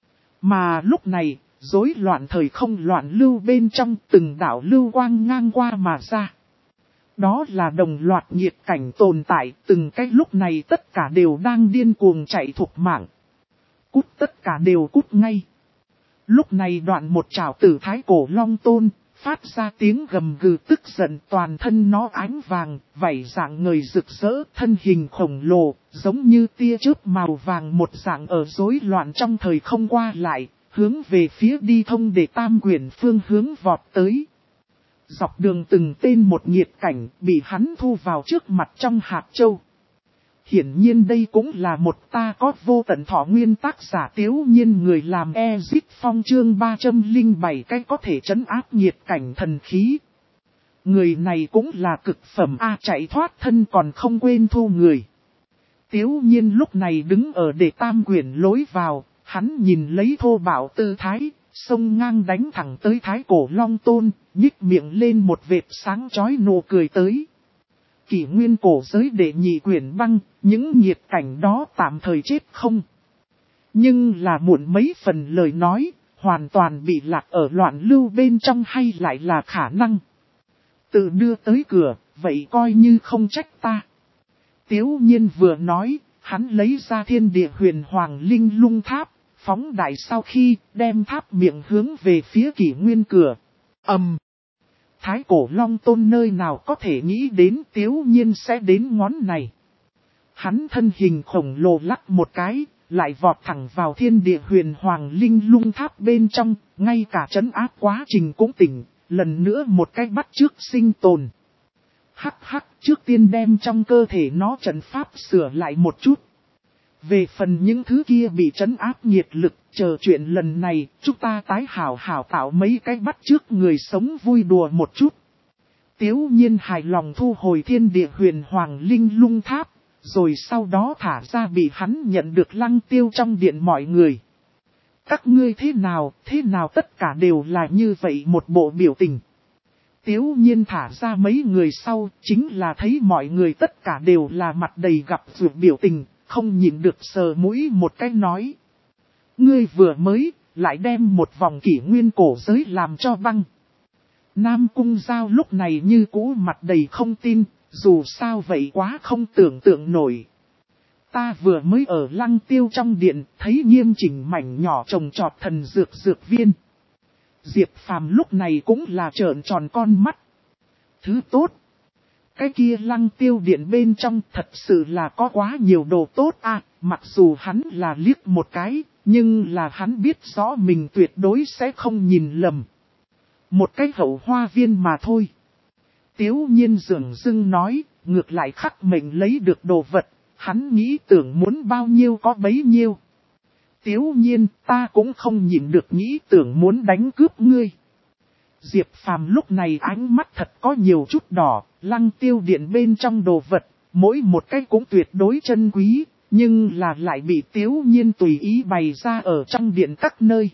Mà lúc này, rối loạn thời không loạn lưu bên trong từng đảo lưu quang ngang qua mà ra. Đó là đồng loạt nhiệt cảnh tồn tại, từng cái lúc này tất cả đều đang điên cuồng chạy thục mạng. Cút tất cả đều cút ngay. Lúc này đoạn một trảo tử thái cổ long tôn, phát ra tiếng gầm gừ tức giận toàn thân nó ánh vàng, vảy dạng người rực rỡ, thân hình khổng lồ, giống như tia chớp màu vàng một dạng ở rối loạn trong thời không qua lại, hướng về phía đi thông để tam quyển phương hướng vọt tới. Dọc đường từng tên một nhiệt cảnh bị hắn thu vào trước mặt trong hạt châu. Hiển nhiên đây cũng là một ta có vô tận thọ nguyên tác giả Tiếu nhiên người làm Ezip Phong chương ba trăm lẻ bảy cái có thể trấn áp nhiệt cảnh thần khí. Người này cũng là cực phẩm A chạy thoát thân còn không quên thu người. Tiếu nhiên lúc này đứng ở để tam quyển lối vào, hắn nhìn lấy thô bạo tư thái, xông ngang đánh thẳng tới thái cổ long tôn, nhích miệng lên một vệt sáng chói nụ cười tới. Kỷ nguyên cổ giới để nhị quyển băng, những nhiệt cảnh đó tạm thời chết không. Nhưng là muộn mấy phần lời nói, hoàn toàn bị lạc ở loạn lưu bên trong hay lại là khả năng. Tự đưa tới cửa, vậy coi như không trách ta. Tiếu nhiên vừa nói, hắn lấy ra thiên địa huyền hoàng linh lung tháp, phóng đại sau khi đem tháp miệng hướng về phía kỷ nguyên cửa. ầm. Um. Thái cổ long tôn nơi nào có thể nghĩ đến Tiếu nhiên sẽ đến ngón này. Hắn thân hình khổng lồ lắc một cái, lại vọt thẳng vào thiên địa huyền hoàng linh lung tháp bên trong, ngay cả trấn áp quá trình cũng tỉnh, lần nữa một cái bắt trước sinh tồn. Hắc hắc, trước tiên đem trong cơ thể nó trận pháp sửa lại một chút. Về phần những thứ kia bị trấn áp nhiệt lực, chờ chuyện lần này, chúng ta tái hảo hảo tạo mấy cái bắt trước người sống vui đùa một chút. Tiếu nhiên hài lòng thu hồi thiên địa huyền hoàng linh lung tháp, rồi sau đó thả ra bị hắn nhận được lăng tiêu trong điện mọi người. Các ngươi thế nào, thế nào tất cả đều là như vậy một bộ biểu tình. Tiếu nhiên thả ra mấy người sau, chính là thấy mọi người tất cả đều là mặt đầy gặp vượt biểu tình. Không nhìn được sờ mũi một cái nói. Ngươi vừa mới, lại đem một vòng kỷ nguyên cổ giới làm cho băng. Nam Cung Giao lúc này như cũ mặt đầy không tin, dù sao vậy quá không tưởng tượng nổi. Ta vừa mới ở Lăng Tiêu trong điện, thấy nghiêm chỉnh mảnh nhỏ trồng trọt thần dược dược viên. Diệp Phàm lúc này cũng là trợn tròn con mắt. Thứ tốt. Cái kia Lăng Tiêu điện bên trong thật sự là có quá nhiều đồ tốt à, mặc dù hắn là liếc một cái, nhưng là hắn biết rõ mình tuyệt đối sẽ không nhìn lầm. Một cái hậu hoa viên mà thôi. Tiếu Nhiên dường dưng nói, ngược lại khắc mệnh lấy được đồ vật, hắn nghĩ tưởng muốn bao nhiêu có bấy nhiêu. Tiếu Nhiên, ta cũng không nhịn được nghĩ tưởng muốn đánh cướp ngươi. Diệp Phàm lúc này ánh mắt thật có nhiều chút đỏ, Lăng Tiêu điện bên trong đồ vật, mỗi một cái cũng tuyệt đối chân quý, nhưng là lại bị Tiếu Nhiên tùy ý bày ra ở trong điện các nơi.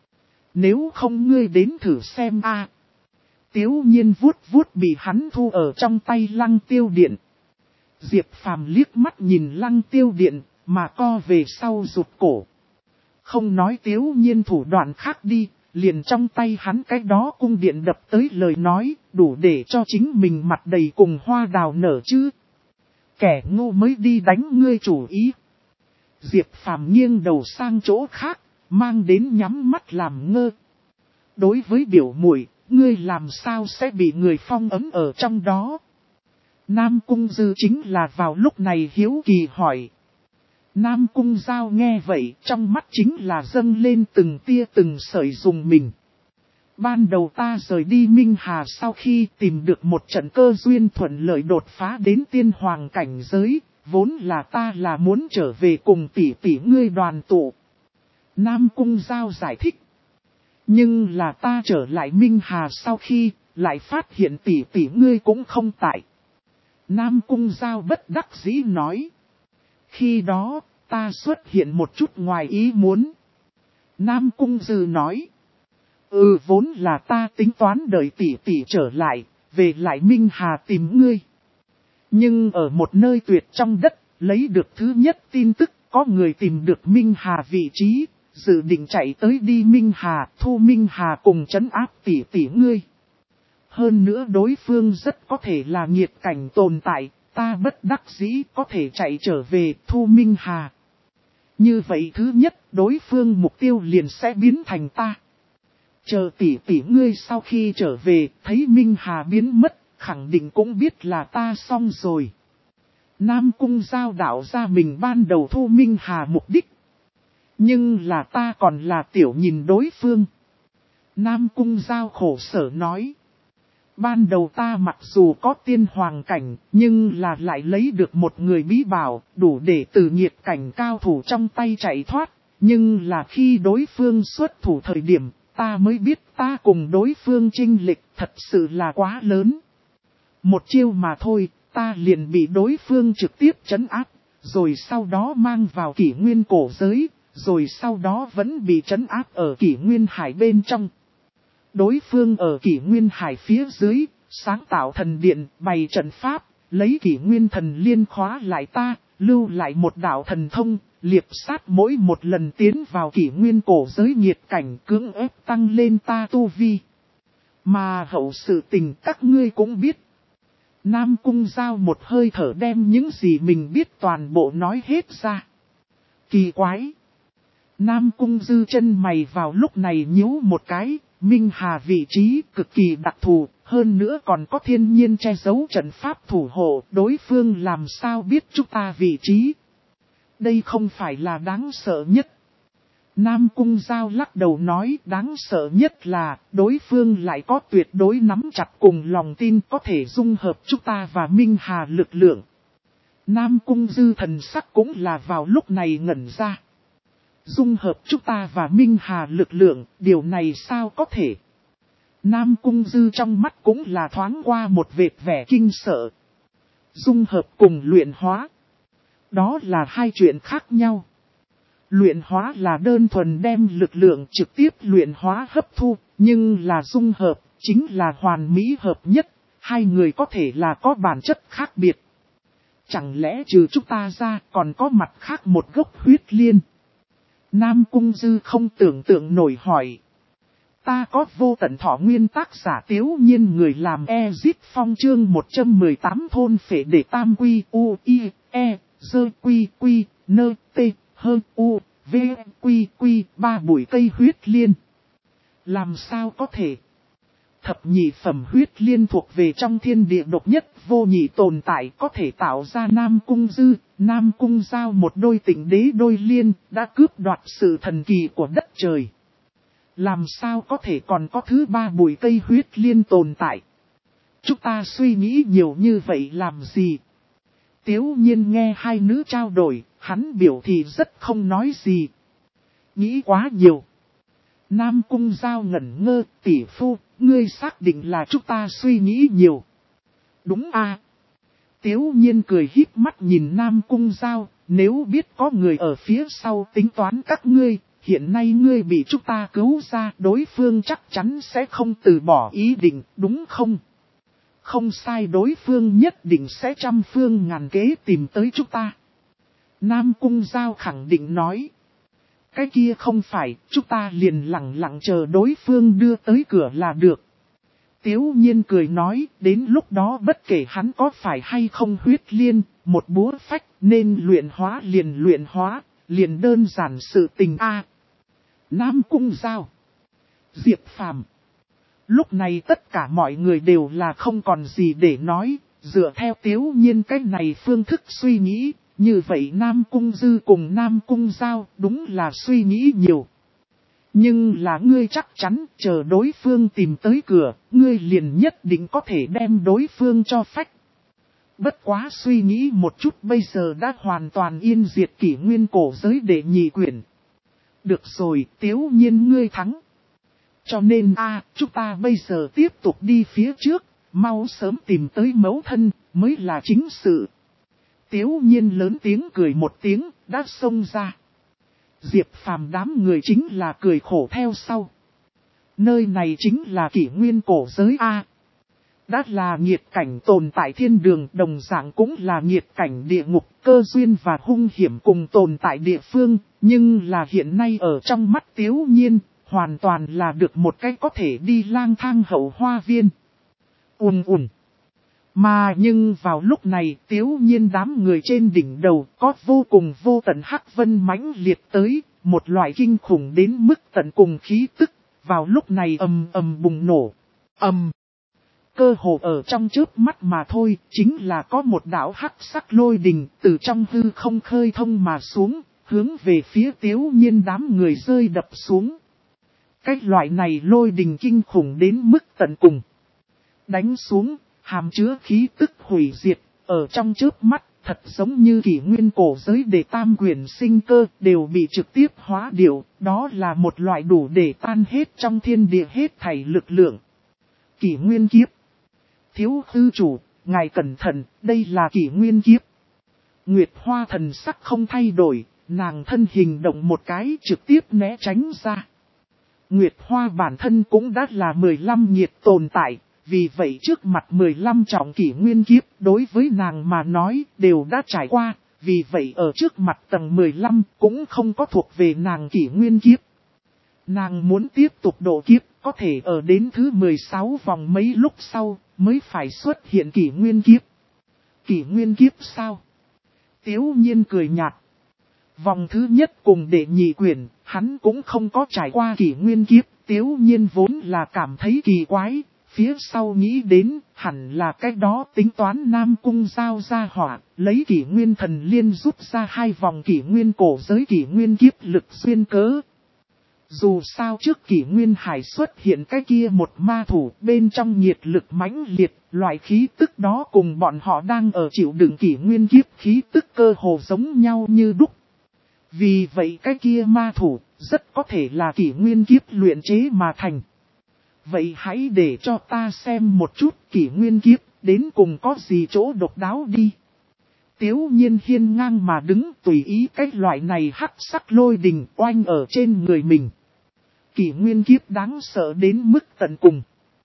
Nếu không ngươi đến thử xem a. À. Tiếu Nhiên vuốt vuốt bị hắn thu ở trong tay Lăng Tiêu điện. Diệp Phàm liếc mắt nhìn Lăng Tiêu điện, mà co về sau rụt cổ. Không nói Tiếu Nhiên thủ đoạn khác đi, liền trong tay hắn cái đó cung điện đập tới lời nói, đủ để cho chính mình mặt đầy cùng hoa đào nở chứ. Kẻ ngu mới đi đánh ngươi chủ ý. Diệp Phàm nghiêng đầu sang chỗ khác, mang đến nhắm mắt làm ngơ. Đối với biểu muội, ngươi làm sao sẽ bị người phong ấm ở trong đó? Nam Cung Dư chính là vào lúc này hiếu kỳ hỏi. Nam Cung Giao nghe vậy, trong mắt chính là dâng lên từng tia từng sợi dùng mình. Ban đầu ta rời đi Minh Hà sau khi tìm được một trận cơ duyên thuận lợi đột phá đến tiên hoàng cảnh giới, vốn là ta là muốn trở về cùng tỷ tỷ ngươi đoàn tụ. Nam Cung Giao giải thích. Nhưng là ta trở lại Minh Hà sau khi, lại phát hiện tỷ tỷ ngươi cũng không tại. Nam Cung Giao bất đắc dĩ nói. Khi đó, ta xuất hiện một chút ngoài ý muốn. Nam Cung Dư nói. Ừ, vốn là ta tính toán đợi tỷ tỷ trở lại, về lại Minh Hà tìm ngươi. Nhưng ở một nơi tuyệt trong đất, lấy được thứ nhất tin tức, có người tìm được Minh Hà vị trí, dự định chạy tới đi Minh Hà, thu Minh Hà cùng trấn áp tỷ tỷ ngươi. Hơn nữa đối phương rất có thể là nghiệt cảnh tồn tại, ta bất đắc dĩ có thể chạy trở về thu Minh Hà. Như vậy thứ nhất, đối phương mục tiêu liền sẽ biến thành ta. Chờ tỷ tỷ ngươi sau khi trở về, thấy Minh Hà biến mất, khẳng định cũng biết là ta xong rồi. Nam Cung Giao đạo ra mình ban đầu thu Minh Hà mục đích. Nhưng là ta còn là tiểu nhìn đối phương. Nam Cung Giao khổ sở nói. Ban đầu ta mặc dù có tiên hoàng cảnh, nhưng là lại lấy được một người bí bảo, đủ để từ nhiệt cảnh cao thủ trong tay chạy thoát. Nhưng là khi đối phương xuất thủ thời điểm, ta mới biết ta cùng đối phương chênh lệch thật sự là quá lớn. Một chiêu mà thôi, ta liền bị đối phương trực tiếp trấn áp, rồi sau đó mang vào kỷ nguyên cổ giới, rồi sau đó vẫn bị trấn áp ở kỷ nguyên hải bên trong. Đối phương ở kỷ nguyên hải phía dưới, sáng tạo thần điện, bày trận pháp, lấy kỷ nguyên thần liên khóa lại ta, lưu lại một đạo thần thông, liệp sát mỗi một lần tiến vào kỷ nguyên cổ giới nhiệt cảnh cưỡng ép tăng lên ta tu vi. Mà hậu sự tình các ngươi cũng biết. Nam Cung Giao một hơi thở đem những gì mình biết toàn bộ nói hết ra. Kỳ quái! Nam Cung Dư chân mày vào lúc này nhíu một cái, Minh Hà vị trí cực kỳ đặc thù, hơn nữa còn có thiên nhiên che giấu trận pháp thủ hộ, đối phương làm sao biết chúng ta vị trí. Đây không phải là đáng sợ nhất. Nam Cung Giao lắc đầu nói đáng sợ nhất là đối phương lại có tuyệt đối nắm chặt cùng lòng tin có thể dung hợp chúng ta và Minh Hà lực lượng. Nam Cung Dư thần sắc cũng là vào lúc này ngẩn ra. Dung hợp chúng ta và Minh Hà lực lượng, điều này sao có thể? Nam Cung Dư trong mắt cũng là thoáng qua một vệt vẻ kinh sợ. Dung hợp cùng luyện hóa. Đó là hai chuyện khác nhau. Luyện hóa là đơn thuần đem lực lượng trực tiếp luyện hóa hấp thu, nhưng là dung hợp, chính là hoàn mỹ hợp nhất. Hai người có thể là có bản chất khác biệt. Chẳng lẽ trừ chúng ta ra còn có mặt khác một gốc huyết liên? Nam Cung Dư không tưởng tượng nổi hỏi. Ta có vô tận thọ nguyên tác giả Tiếu Nhiên người làm Ezit Phong chương một trăm mười tám thôn phệ để tam quy u i e dơ quy quy, nơ tê, hơ u, v quy quy, ba bụi cây huyết liên. Làm sao có thể? Thập nhị phẩm huyết liên thuộc về trong thiên địa độc nhất vô nhị tồn tại, có thể tạo ra Nam Cung Dư, Nam Cung Giao một đôi tịnh đế đôi liên, đã cướp đoạt sự thần kỳ của đất trời. Làm sao có thể còn có thứ ba bụi cây huyết liên tồn tại? Chúng ta suy nghĩ nhiều như vậy làm gì? Tiếu nhiên nghe hai nữ trao đổi, hắn biểu thì rất không nói gì. Nghĩ quá nhiều. Nam Cung Giao ngẩn ngơ, tỷ phu, ngươi xác định là chúng ta suy nghĩ nhiều. Đúng à? Tiếu nhiên cười híp mắt nhìn Nam Cung Giao, nếu biết có người ở phía sau tính toán các ngươi, hiện nay ngươi bị chúng ta cứu ra, đối phương chắc chắn sẽ không từ bỏ ý định, đúng không? Không sai, đối phương nhất định sẽ trăm phương ngàn kế tìm tới chúng ta. Nam Cung Giao khẳng định nói. Cái kia không phải, chúng ta liền lặng lặng chờ đối phương đưa tới cửa là được. Tiếu nhiên cười nói, đến lúc đó bất kể hắn có phải hay không huyết liên, một búa phách nên luyện hóa liền luyện hóa, liền đơn giản sự tình a. Nam Cung Giao, Diệp Phàm. Lúc này tất cả mọi người đều là không còn gì để nói, dựa theo Tiếu nhiên cái này phương thức suy nghĩ. Như vậy Nam Cung Dư cùng Nam Cung Giao đúng là suy nghĩ nhiều. Nhưng là ngươi chắc chắn chờ đối phương tìm tới cửa, ngươi liền nhất định có thể đem đối phương cho phách. Bất quá suy nghĩ một chút bây giờ đã hoàn toàn yên diệt kỷ nguyên cổ giới để nhị quyển. Được rồi, Tiếu nhiên ngươi thắng. Cho nên a chúng ta bây giờ tiếp tục đi phía trước, mau sớm tìm tới mẫu thân, mới là chính sự. Tiếu nhiên lớn tiếng cười một tiếng, đã xông ra. Diệp Phàm đám người chính là cười khổ theo sau. Nơi này chính là kỷ nguyên cổ giới A. Đã là nghiệt cảnh tồn tại thiên đường, đồng dạng cũng là nghiệt cảnh địa ngục, cơ duyên và hung hiểm cùng tồn tại địa phương. Nhưng là hiện nay ở trong mắt Tiếu nhiên, hoàn toàn là được một cái có thể đi lang thang hậu hoa viên. Ùn ùn. Mà nhưng vào lúc này Tiếu nhiên đám người trên đỉnh đầu có vô cùng vô tận hắc vân mãnh liệt tới, một loại kinh khủng đến mức tận cùng khí tức, vào lúc này ầm ầm bùng nổ. Ầm. Cơ hồ ở trong chớp mắt mà thôi, chính là có một đạo hắc sắc lôi đình từ trong hư không khơi thông mà xuống, hướng về phía Tiếu nhiên đám người rơi đập xuống. Cái loại này lôi đình kinh khủng đến mức tận cùng. Đánh xuống. Hàm chứa khí tức hủy diệt, ở trong chớp mắt, thật giống như kỷ nguyên cổ giới để tam quyền sinh cơ đều bị trực tiếp hóa điệu, đó là một loại đủ để tan hết trong thiên địa hết thảy lực lượng. Kỷ nguyên kiếp. Thiếu thư chủ, ngài cẩn thận, đây là kỷ nguyên kiếp. Nguyệt Hoa thần sắc không thay đổi, nàng thân hình động một cái trực tiếp né tránh ra. Nguyệt Hoa bản thân cũng đã là mười lăm nhiệt tồn tại. Vì vậy trước mặt mười lăm trọng kỷ nguyên kiếp đối với nàng mà nói đều đã trải qua, vì vậy ở trước mặt tầng mười lăm cũng không có thuộc về nàng kỷ nguyên kiếp. Nàng muốn tiếp tục độ kiếp có thể ở đến thứ mười sáu vòng mấy lúc sau mới phải xuất hiện kỷ nguyên kiếp. Kỷ nguyên kiếp sao? Tiếu nhiên cười nhạt. Vòng thứ nhất cùng đệ nhị quyển, hắn cũng không có trải qua kỷ nguyên kiếp, Tiếu nhiên vốn là cảm thấy kỳ quái. Phía sau nghĩ đến, hẳn là cách đó tính toán Nam Cung Giao ra hỏa, lấy kỷ nguyên thần liên rút ra hai vòng kỷ nguyên cổ giới kỷ nguyên kiếp lực xuyên cớ. Dù sao trước kỷ nguyên hải xuất hiện cái kia một ma thủ bên trong nhiệt lực mãnh liệt, loại khí tức đó cùng bọn họ đang ở chịu đựng kỷ nguyên kiếp khí tức cơ hồ giống nhau như đúc. Vì vậy cái kia ma thủ rất có thể là kỷ nguyên kiếp luyện chế mà thành. Vậy hãy để cho ta xem một chút kỷ nguyên kiếp đến cùng có gì chỗ độc đáo đi. Tiếu nhiên hiên ngang mà đứng tùy ý cái loại này hắc sắc lôi đình oanh ở trên người mình. Kỷ nguyên kiếp đáng sợ đến mức tận cùng.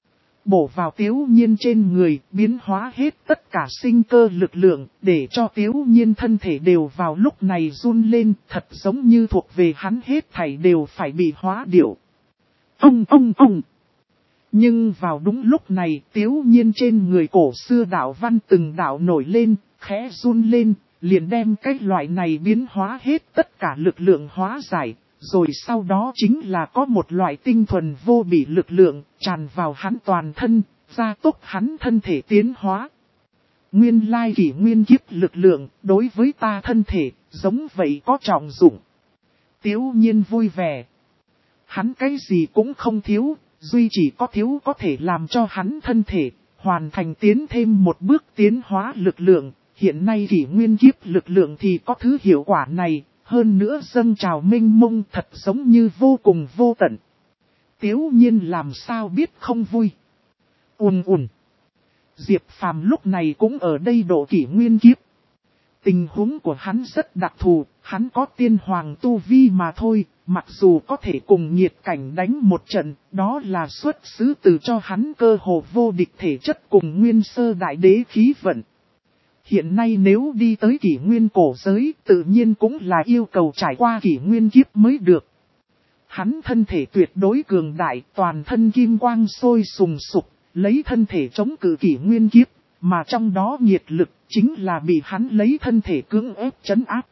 Bổ vào Tiếu nhiên trên người biến hóa hết tất cả sinh cơ lực lượng để cho Tiếu nhiên thân thể đều vào lúc này run lên thật giống như thuộc về hắn hết thảy đều phải bị hóa điệu. Ông ông ông. Nhưng vào đúng lúc này Tiếu nhiên trên người cổ xưa đạo văn từng đạo nổi lên, khẽ run lên, liền đem cái loại này biến hóa hết tất cả lực lượng hóa giải, rồi sau đó chính là có một loại tinh thuần vô bị lực lượng tràn vào hắn toàn thân, gia tốc hắn thân thể tiến hóa. Nguyên lai kỷ nguyên kiếp lực lượng đối với ta thân thể giống vậy có trọng dụng. Tiếu nhiên vui vẻ. Hắn cái gì cũng không thiếu, duy chỉ có thiếu có thể làm cho hắn thân thể hoàn thành tiến thêm một bước tiến hóa lực lượng. Hiện nay kỷ nguyên kiếp lực lượng thì có thứ hiệu quả này, hơn nữa dâng trào mênh mông thật giống như vô cùng vô tận. Tiếu nhiên làm sao biết không vui. Ùn ùn. Diệp Phàm lúc này cũng ở đây độ kỷ nguyên kiếp. Tình huống của hắn rất đặc thù, hắn có tiên hoàng tu vi mà thôi, mặc dù có thể cùng nhiệt cảnh đánh một trận, đó là xuất xứ từ cho hắn cơ hồ vô địch thể chất cùng nguyên sơ đại đế khí vận. Hiện nay nếu đi tới kỷ nguyên cổ giới, tự nhiên cũng là yêu cầu trải qua kỷ nguyên kiếp mới được. Hắn thân thể tuyệt đối cường đại, toàn thân kim quang sôi sùng sục, lấy thân thể chống cự kỷ nguyên kiếp, mà trong đó nhiệt lực chính là bị hắn lấy thân thể cưỡng ép trấn áp.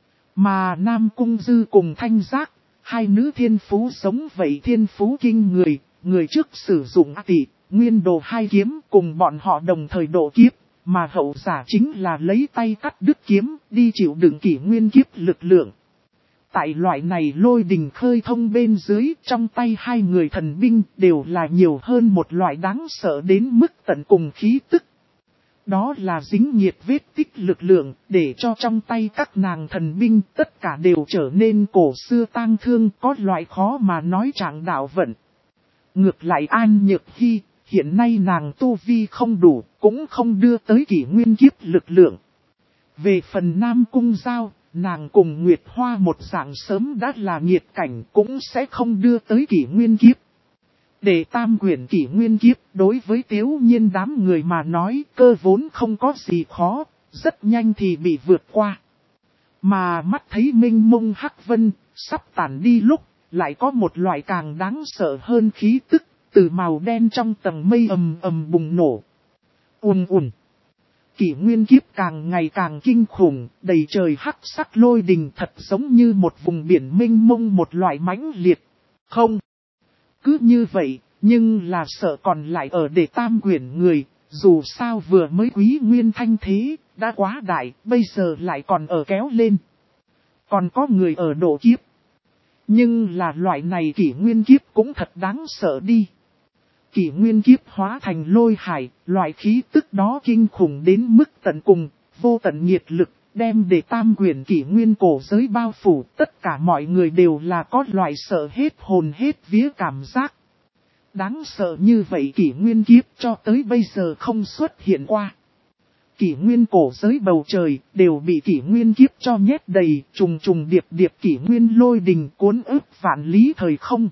Mà Nam Cung Dư cùng Thanh Giác, hai nữ thiên phú sống vậy thiên phú kinh người, người trước sử dụng A Tị, Nguyên Đồ hai kiếm cùng bọn họ đồng thời độ kiếp, mà hậu giả chính là lấy tay cắt đứt kiếm, đi chịu đựng kỷ nguyên kiếp lực lượng. Tại loại này lôi đình khơi thông bên dưới, trong tay hai người thần binh đều là nhiều hơn một loại đáng sợ đến mức tận cùng khí tức. Đó là dính nhiệt vết tích lực lượng, để cho trong tay các nàng thần binh tất cả đều trở nên cổ xưa tang thương, có loại khó mà nói trạng đạo vận. Ngược lại An Nhược Hy, hiện nay nàng tu vi không đủ, cũng không đưa tới kỷ nguyên kiếp lực lượng. Về phần Nam Cung Giao, nàng cùng Nguyệt Hoa một dạng sớm đã là nhiệt cảnh, cũng sẽ không đưa tới kỷ nguyên kiếp. Để tam quyển kỷ nguyên kiếp đối với Tiếu Nhiên đám người mà nói cơ vốn không có gì khó, rất nhanh thì bị vượt qua. Mà mắt thấy minh mông hắc vân, sắp tản đi lúc, lại có một loại càng đáng sợ hơn khí tức, từ màu đen trong tầng mây ầm ầm bùng nổ. Ùn ùn. Kỷ nguyên kiếp càng ngày càng kinh khủng, đầy trời hắc sắc lôi đình thật giống như một vùng biển mênh mông một loại mãnh liệt. Không. Cứ như vậy, nhưng là sợ còn lại ở để tam quyển người, dù sao vừa mới quý nguyên thanh thế, đã quá đại, bây giờ lại còn ở kéo lên. Còn có người ở độ kiếp. Nhưng là loại này kỷ nguyên kiếp cũng thật đáng sợ đi. Kỷ nguyên kiếp hóa thành lôi hải, loại khí tức đó kinh khủng đến mức tận cùng, vô tận nhiệt lực, đem để tam quyển kỷ nguyên cổ giới bao phủ, tất cả mọi người đều là có loại sợ hết hồn hết vía cảm giác. Đáng sợ như vậy kỷ nguyên kiếp cho tới bây giờ không xuất hiện qua. Kỷ nguyên cổ giới bầu trời đều bị kỷ nguyên kiếp cho nhét đầy, trùng trùng điệp điệp kỷ nguyên lôi đình cuốn ức vạn lý thời không.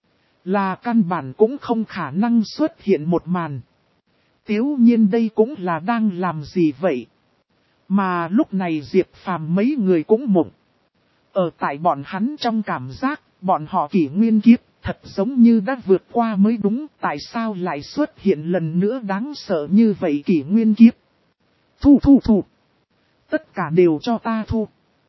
Là căn bản cũng không khả năng xuất hiện một màn. Tiếu nhiên đây cũng là đang làm gì vậy? Mà lúc này Diệp Phàm mấy người cũng mộng. Ở tại bọn hắn trong cảm giác, bọn họ kỷ nguyên kiếp, thật giống như đã vượt qua mới đúng. Tại sao lại xuất hiện lần nữa đáng sợ như vậy kỷ nguyên kiếp? Thu thu thu. Tất cả đều cho ta thu.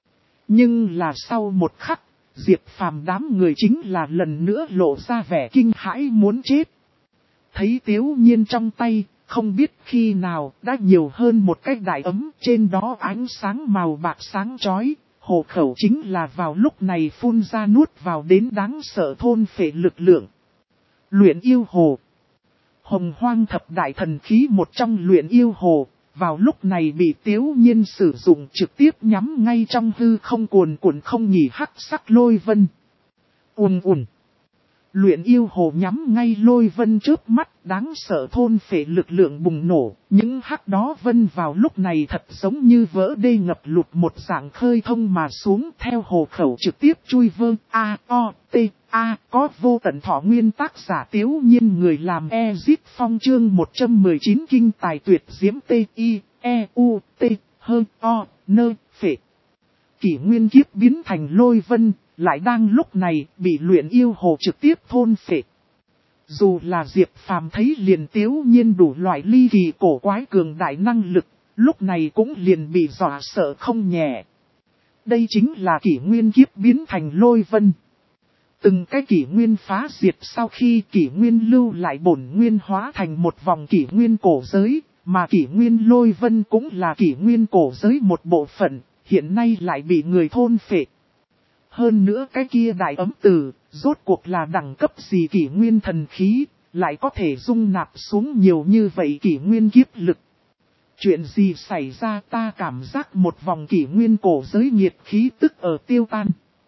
Nhưng là sau một khắc, Diệp Phàm đám người chính là lần nữa lộ ra vẻ kinh hãi muốn chết. Thấy Tiếu Nhiên trong tay, không biết khi nào đã nhiều hơn một cái đại ấm, trên đó ánh sáng màu bạc sáng chói, hồ khẩu chính là vào lúc này phun ra nuốt vào đến đáng sợ thôn phệ lực lượng. Luyện yêu hồ. Hồng Hoang thập đại thần khí một trong luyện yêu hồ, vào lúc này bị Tiếu Nhiên sử dụng trực tiếp nhắm ngay trong hư không cuồn cuộn không nghỉ hắc sắc lôi vân. Ùn ùn. Luyện yêu hồ nhắm ngay lôi vân trước mắt, đáng sợ thôn phệ lực lượng bùng nổ, những hắc đó vân vào lúc này thật giống như vỡ đê ngập lụt một dạng khơi thông mà xuống theo hồ khẩu trực tiếp chui vơ, a, o, t, a, có vô tận thọ nguyên tác giả Tiếu Nhiên người làm Ezit Phong chương một trăm mười chín kinh tài tuyệt diễm t, i, e, u, t, h, o, nơ, phệ. Kỷ nguyên kiếp biến thành lôi vân, lại đang lúc này bị luyện yêu hồ trực tiếp thôn phệ. Dù là Diệp Phàm thấy liền Tiếu Nhiên đủ loại ly kỳ cổ quái cường đại năng lực, lúc này cũng liền bị dọa sợ không nhẹ. Đây chính là kỷ nguyên kiếp biến thành lôi vân. Từng cái kỷ nguyên phá diệt sau khi kỷ nguyên lưu lại bổn nguyên hóa thành một vòng kỷ nguyên cổ giới, mà kỷ nguyên lôi vân cũng là kỷ nguyên cổ giới một bộ phận, hiện nay lại bị người thôn phệ. Hơn nữa cái kia đại ấm từ, rốt cuộc là đẳng cấp gì kỷ nguyên thần khí, lại có thể dung nạp xuống nhiều như vậy kỷ nguyên kiếp lực. Chuyện gì xảy ra ta cảm giác một vòng kỷ nguyên cổ giới nhiệt khí tức ở tiêu tan.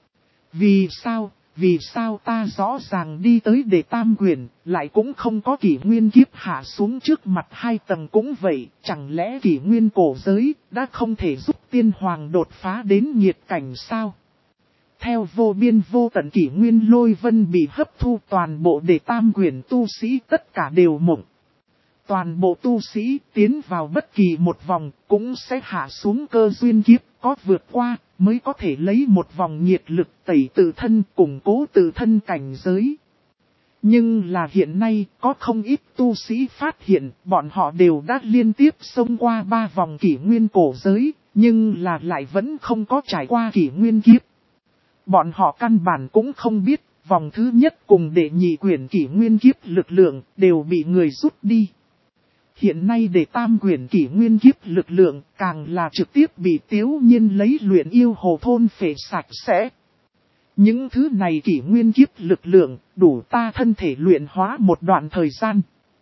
Vì sao, vì sao ta rõ ràng đi tới để tam quyền, lại cũng không có kỷ nguyên kiếp hạ xuống trước mặt hai tầng cũng vậy, chẳng lẽ kỷ nguyên cổ giới đã không thể giúp tiên hoàng đột phá đến nhiệt cảnh sao? Theo vô biên vô tận kỷ nguyên lôi vân bị hấp thu toàn bộ để tam quyền tu sĩ tất cả đều mộng. Toàn bộ tu sĩ tiến vào bất kỳ một vòng cũng sẽ hạ xuống cơ duyên kiếp, có vượt qua mới có thể lấy một vòng nhiệt lực tẩy tự thân củng cố tự thân cảnh giới. Nhưng là hiện nay có không ít tu sĩ phát hiện bọn họ đều đã liên tiếp xông qua ba vòng kỷ nguyên cổ giới, nhưng là lại vẫn không có trải qua kỷ nguyên kiếp. Bọn họ căn bản cũng không biết vòng thứ nhất cùng đệ nhị quyển kỷ nguyên kiếp lực lượng đều bị người rút đi. Hiện nay để tam quyển kỷ nguyên kiếp lực lượng càng là trực tiếp bị Tiếu Nhiên lấy luyện yêu hồ thôn phệ sạch sẽ. Những thứ này kỷ nguyên kiếp lực lượng đủ ta thân thể luyện hóa một đoạn thời gian.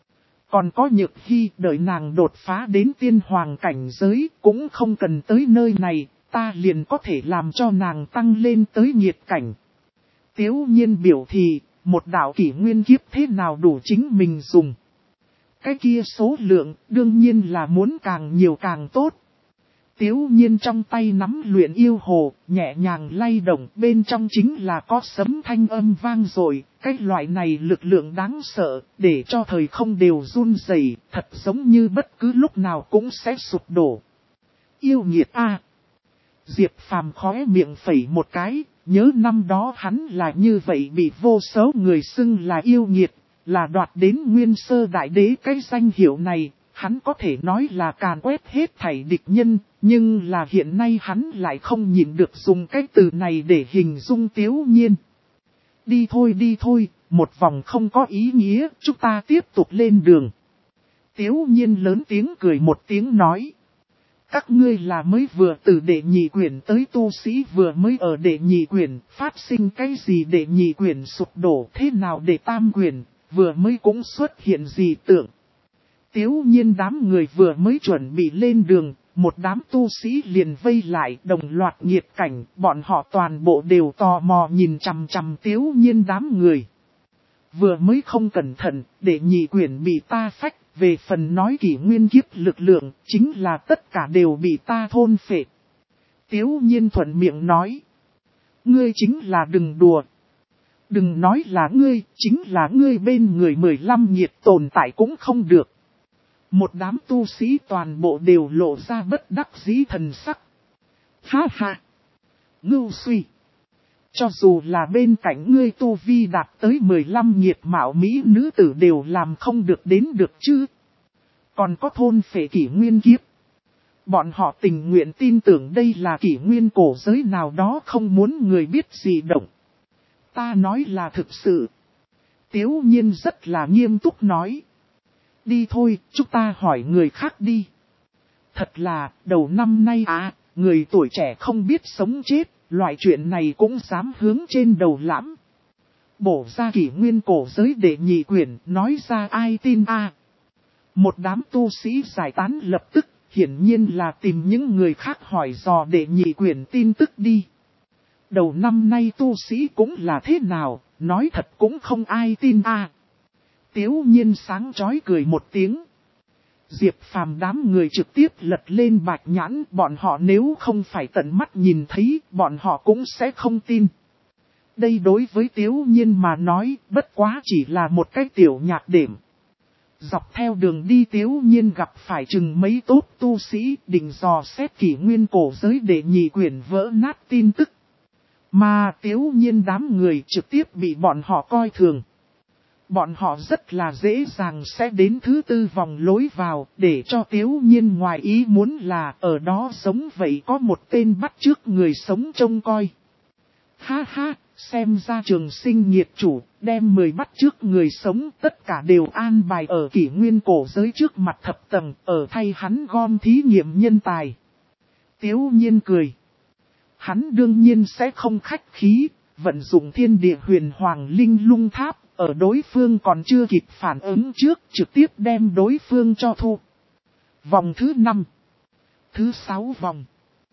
Còn có Nhược Hy đợi nàng đột phá đến tiên hoàng cảnh giới cũng không cần tới nơi này, ta liền có thể làm cho nàng tăng lên tới nhiệt cảnh. Tiếu Nhiên biểu thì, một đạo kỷ nguyên kiếp thế nào đủ chính mình dùng. Cái kia số lượng đương nhiên là muốn càng nhiều càng tốt. Tiếu Nhiên trong tay nắm luyện yêu hồ, nhẹ nhàng lay động, bên trong chính là có sấm thanh âm vang rồi. Cái loại này lực lượng đáng sợ, để cho thời không đều run rẩy, thật giống như bất cứ lúc nào cũng sẽ sụp đổ. Yêu nghiệt a! Diệp Phàm khóe miệng phẩy một cái, nhớ năm đó hắn là như vậy bị vô số người xưng là yêu nghiệt, là đoạt đến nguyên sơ đại đế cái danh hiệu này, hắn có thể nói là càn quét hết thảy địch nhân, nhưng là hiện nay hắn lại không nhịn được dùng cái từ này để hình dung Tiếu Nhiên. Đi thôi đi thôi, một vòng không có ý nghĩa, chúng ta tiếp tục lên đường. Tiếu Nhiên lớn tiếng cười một tiếng nói. Các ngươi là mới vừa từ đệ nhị quyển tới tu sĩ vừa mới ở đệ nhị quyển, phát sinh cái gì đệ nhị quyển sụp đổ thế nào để tam quyển, vừa mới cũng xuất hiện gì tượng. Tiếu Nhiên đám người vừa mới chuẩn bị lên đường, một đám tu sĩ liền vây lại đồng loạt nhiệt cảnh, bọn họ toàn bộ đều tò mò nhìn chằm chằm Tiếu Nhiên đám người. Vừa mới không cẩn thận, đệ nhị quyển bị ta phách. Về phần nói kỷ nguyên kiếp lực lượng, chính là tất cả đều bị ta thôn phệ. Tiếu Nhiên thuận miệng nói. Ngươi chính là đừng đùa. Đừng nói là ngươi, chính là ngươi bên người mười lăm nhiệt tồn tại cũng không được. Một đám tu sĩ toàn bộ đều lộ ra bất đắc dĩ thần sắc. Ha ha! Ngưu suy! Cho dù là bên cạnh ngươi tu vi đạt tới mười lăm nhiệt mạo mỹ nữ tử đều làm không được đến được chứ. Còn có thôn phệ kỷ nguyên kiếp. Bọn họ tình nguyện tin tưởng đây là kỷ nguyên cổ giới nào đó không muốn người biết gì động. Ta nói là thực sự. Tiếu Nhiên rất là nghiêm túc nói. Đi thôi, chúng ta hỏi người khác đi. Thật là, đầu năm nay à, người tuổi trẻ không biết sống chết. Loại chuyện này cũng dám hướng trên đầu lãm. Bổ ra kỷ nguyên cổ giới để nhị quyển, nói ra ai tin a? Một đám tu sĩ giải tán lập tức, hiển nhiên là tìm những người khác hỏi dò để nhị quyển tin tức đi. Đầu năm nay tu sĩ cũng là thế nào, nói thật cũng không ai tin a. Tiếu Nhiên sáng chói cười một tiếng. Diệp Phàm đám người trực tiếp lật lên bạch nhãn, bọn họ nếu không phải tận mắt nhìn thấy, bọn họ cũng sẽ không tin. Đây đối với Tiếu Nhiên mà nói, bất quá chỉ là một cái tiểu nhạc đệm. Dọc theo đường đi Tiếu Nhiên gặp phải chừng mấy tốt tu sĩ, định dò xét kỷ nguyên cổ giới để nhị quyển vỡ nát tin tức. Mà Tiếu Nhiên đám người trực tiếp bị bọn họ coi thường. Bọn họ rất là dễ dàng sẽ đến thứ tư vòng lối vào, để cho Tiếu Nhiên ngoài ý muốn là ở đó sống vậy có một tên bắt chước người sống trông coi. Ha ha, xem ra Trường Sinh nghiệt chủ, đem mười bắt chước người sống tất cả đều an bài ở kỷ nguyên cổ giới trước mặt thập tầng, ở thay hắn gom thí nghiệm nhân tài. Tiếu Nhiên cười. Hắn đương nhiên sẽ không khách khí, vận dụng thiên địa huyền hoàng linh lung tháp, ở đối phương còn chưa kịp phản ứng trước, trực tiếp đem đối phương cho thu. Vòng thứ năm. Thứ sáu vòng.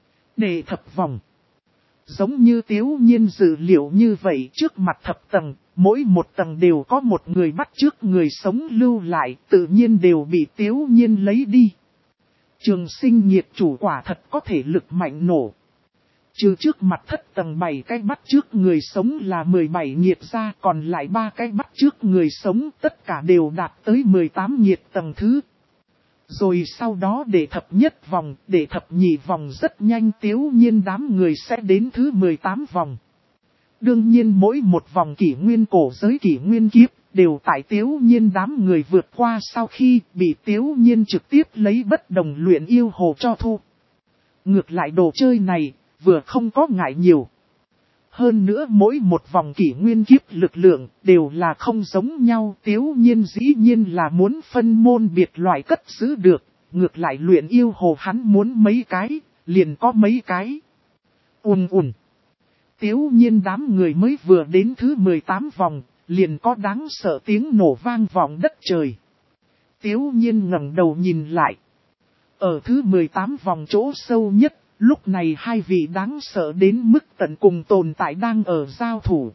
Đệ thập vòng. Giống như Tiếu Nhiên dự liệu như vậy, trước mặt thập tầng, mỗi một tầng đều có một người bắt chước người sống lưu lại, tự nhiên đều bị Tiếu Nhiên lấy đi. Trường Sinh nghiệt chủ quả thật có thể lực mạnh nổ. Trừ trước mặt thất tầng bảy cái bắt chước người sống là mười bảy nghiệt ra, còn lại ba cái bắt chước người sống tất cả đều đạt tới mười tám nghiệt tầng thứ. Rồi sau đó để thập nhất vòng, để thập nhị vòng rất nhanh Tiếu Nhiên đám người sẽ đến thứ mười tám vòng. Đương nhiên mỗi một vòng kỷ nguyên cổ giới kỷ nguyên kiếp đều tại Tiếu Nhiên đám người vượt qua sau khi bị Tiếu Nhiên trực tiếp lấy bất đồng luyện yêu hồ cho thu. Ngược lại đồ chơi này, vừa không có ngại nhiều. Hơn nữa mỗi một vòng kỷ nguyên kiếp lực lượng đều là không giống nhau. Tiếu Nhiên dĩ nhiên là muốn phân môn biệt loại cất giữ được. Ngược lại luyện yêu hồ hắn muốn mấy cái, liền có mấy cái. Ùn ùn. Tiếu Nhiên đám người mới vừa đến thứ mười tám vòng, liền có đáng sợ tiếng nổ vang vọng đất trời. Tiếu Nhiên ngẩng đầu nhìn lại. Ở thứ mười tám vòng chỗ sâu nhất, lúc này hai vị đáng sợ đến mức tận cùng tồn tại đang ở giao thủ.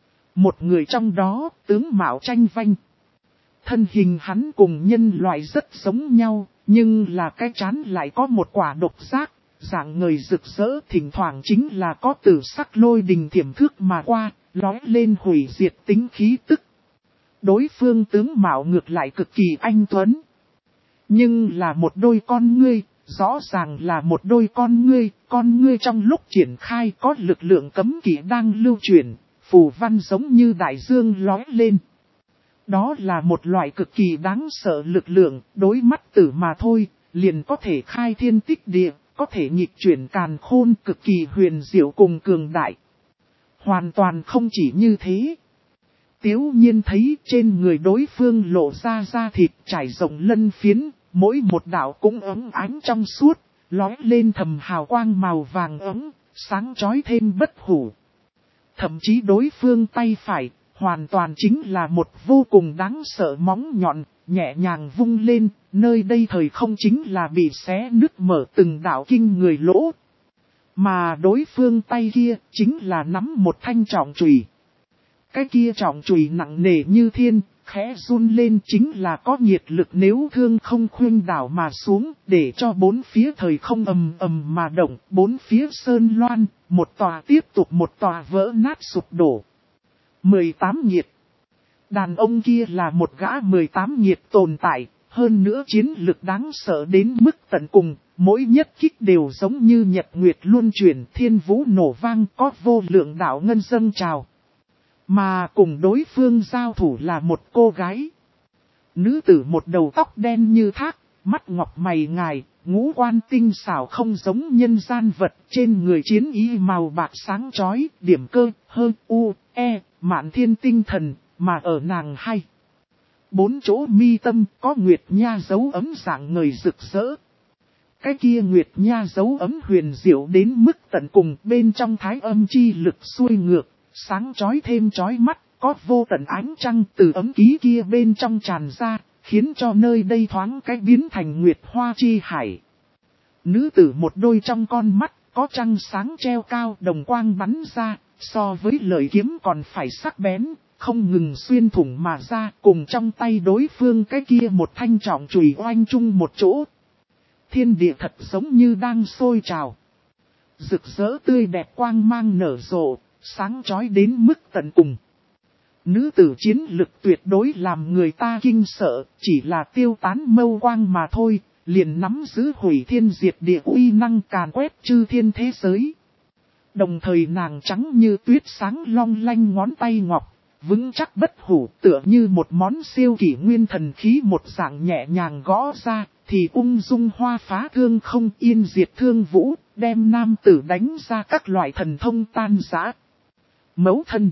Một người trong đó, tướng mạo tranh vanh. Thân hình hắn cùng nhân loại rất giống nhau, nhưng là cái trán lại có một quả độc giác, dạng người rực rỡ, thỉnh thoảng chính là có tử sắc lôi đình thiểm thước mà qua, lói lên hủy diệt tính khí tức. Đối phương tướng mạo ngược lại cực kỳ anh tuấn. Nhưng là một đôi con ngươi, rõ ràng là một đôi con ngươi, con ngươi trong lúc triển khai có lực lượng cấm kỵ đang lưu chuyển, phù văn giống như đại dương lói lên. Đó là một loại cực kỳ đáng sợ lực lượng, đối mắt tử mà thôi, liền có thể khai thiên tích địa, có thể nghịch chuyển càn khôn, cực kỳ huyền diệu cùng cường đại. Hoàn toàn không chỉ như thế. Tiếu Nhiên thấy trên người đối phương lộ ra da thịt trải rộng lân phiến, mỗi một đạo cũng ấm ánh trong suốt, lói lên thầm hào quang màu vàng ấm, sáng chói thêm bất hủ. Thậm chí đối phương tay phải, hoàn toàn chính là một vô cùng đáng sợ móng nhọn, nhẹ nhàng vung lên, nơi đây thời không chính là bị xé nứt mở từng đạo kinh người lỗ. Mà đối phương tay kia chính là nắm một thanh trọng chùy. Cái kia trọng chùy nặng nề như thiên, khẽ run lên chính là có nhiệt lực nếu thương không khuynh đảo mà xuống, để cho bốn phía thời không ầm ầm mà động, bốn phía sơn loan, một tòa tiếp tục một tòa vỡ nát sụp đổ. mười tám nhiệt. Đàn ông kia là một gã mười tám nhiệt tồn tại, hơn nữa chiến lực đáng sợ đến mức tận cùng, mỗi nhất kích đều giống như nhật nguyệt luân chuyển, thiên vũ nổ vang, có vô lượng đạo ngân dâng trào. Mà cùng đối phương giao thủ là một cô gái. Nữ tử một đầu tóc đen như thác, mắt ngọc mày ngài, ngũ quan tinh xảo không giống nhân gian vật, trên người chiến y màu bạc sáng chói, điểm cơ, hơn, u, e, mạn thiên tinh thần, mà ở nàng hay. Bốn chỗ mi tâm có nguyệt nha dấu ấm dạng người rực rỡ. Cái kia nguyệt nha dấu ấm huyền diệu đến mức tận cùng, bên trong thái âm chi lực xuôi ngược, sáng chói thêm chói mắt, có vô tận ánh trăng từ ấm ký kia bên trong tràn ra, khiến cho nơi đây thoáng cái biến thành nguyệt hoa chi hải. Nữ tử một đôi trong con mắt, có trăng sáng treo cao đồng quang bắn ra, so với lợi kiếm còn phải sắc bén, không ngừng xuyên thủng mà ra, cùng trong tay đối phương cái kia một thanh trọng chùy oanh chung một chỗ. Thiên địa thật giống như đang sôi trào. Rực rỡ tươi đẹp quang mang nở rộ, sáng chói đến mức tận cùng. Nữ tử chiến lực tuyệt đối làm người ta kinh sợ, chỉ là tiêu tán mâu quang mà thôi, liền nắm giữ hủy thiên diệt địa uy năng càn quét chư thiên thế giới. Đồng thời nàng trắng như tuyết sáng long lanh ngón tay ngọc, vững chắc bất hủ, tựa như một món siêu kỷ nguyên thần khí một dạng nhẹ nhàng gõ ra, thì ung dung hoa phá thương không, yên diệt thương vũ, đem nam tử đánh ra các loại thần thông tan rã. Mẫu thân.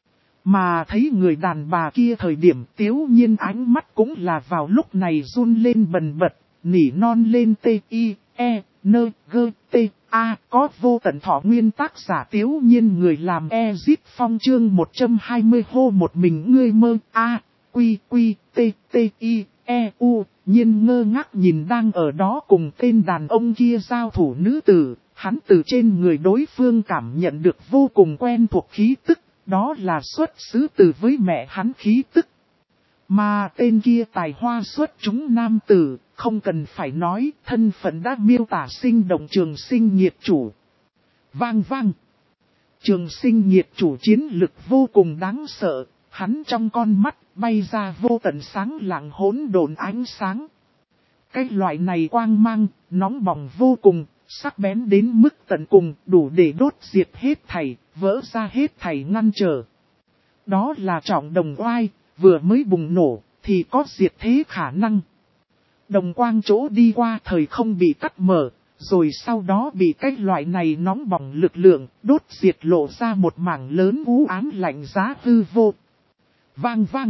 Mà thấy người đàn bà kia thời điểm Tiếu Nhiên ánh mắt cũng là vào lúc này run lên bần bật, nỉ non lên t i e n g t a, có vô tận thọ nguyên tác giả Tiếu Nhiên, người làm Ezit Phong chương một trăm hai mươi hô một mình ngươi mơ a, quy quy t t i e u, Nhiên ngơ ngác nhìn đang ở đó cùng tên đàn ông kia giao thủ nữ tử, hắn từ trên người đối phương cảm nhận được vô cùng quen thuộc khí tức. Đó là xuất xứ từ với mẹ hắn khí tức. Mà tên kia tài hoa xuất chúng nam tử, không cần phải nói, thân phận đã miêu tả sinh động Trường Sinh Nhiệt Chủ. Vang vang. Trường Sinh Nhiệt Chủ chiến lực vô cùng đáng sợ, hắn trong con mắt bay ra vô tận sáng lạng hỗn độn ánh sáng. Cái loại này quang mang, nóng bỏng vô cùng, sắc bén đến mức tận cùng, đủ để đốt diệt hết thảy, vỡ ra hết thảy ngăn trở. Đó là trọng đồng oai, vừa mới bùng nổ, thì có diệt thế khả năng. Đồng quang chỗ đi qua thời không bị cắt mở, rồi sau đó bị cái loại này nóng bỏng lực lượng, đốt diệt lộ ra một mảng lớn u ám lạnh giá hư vô. Vang vang.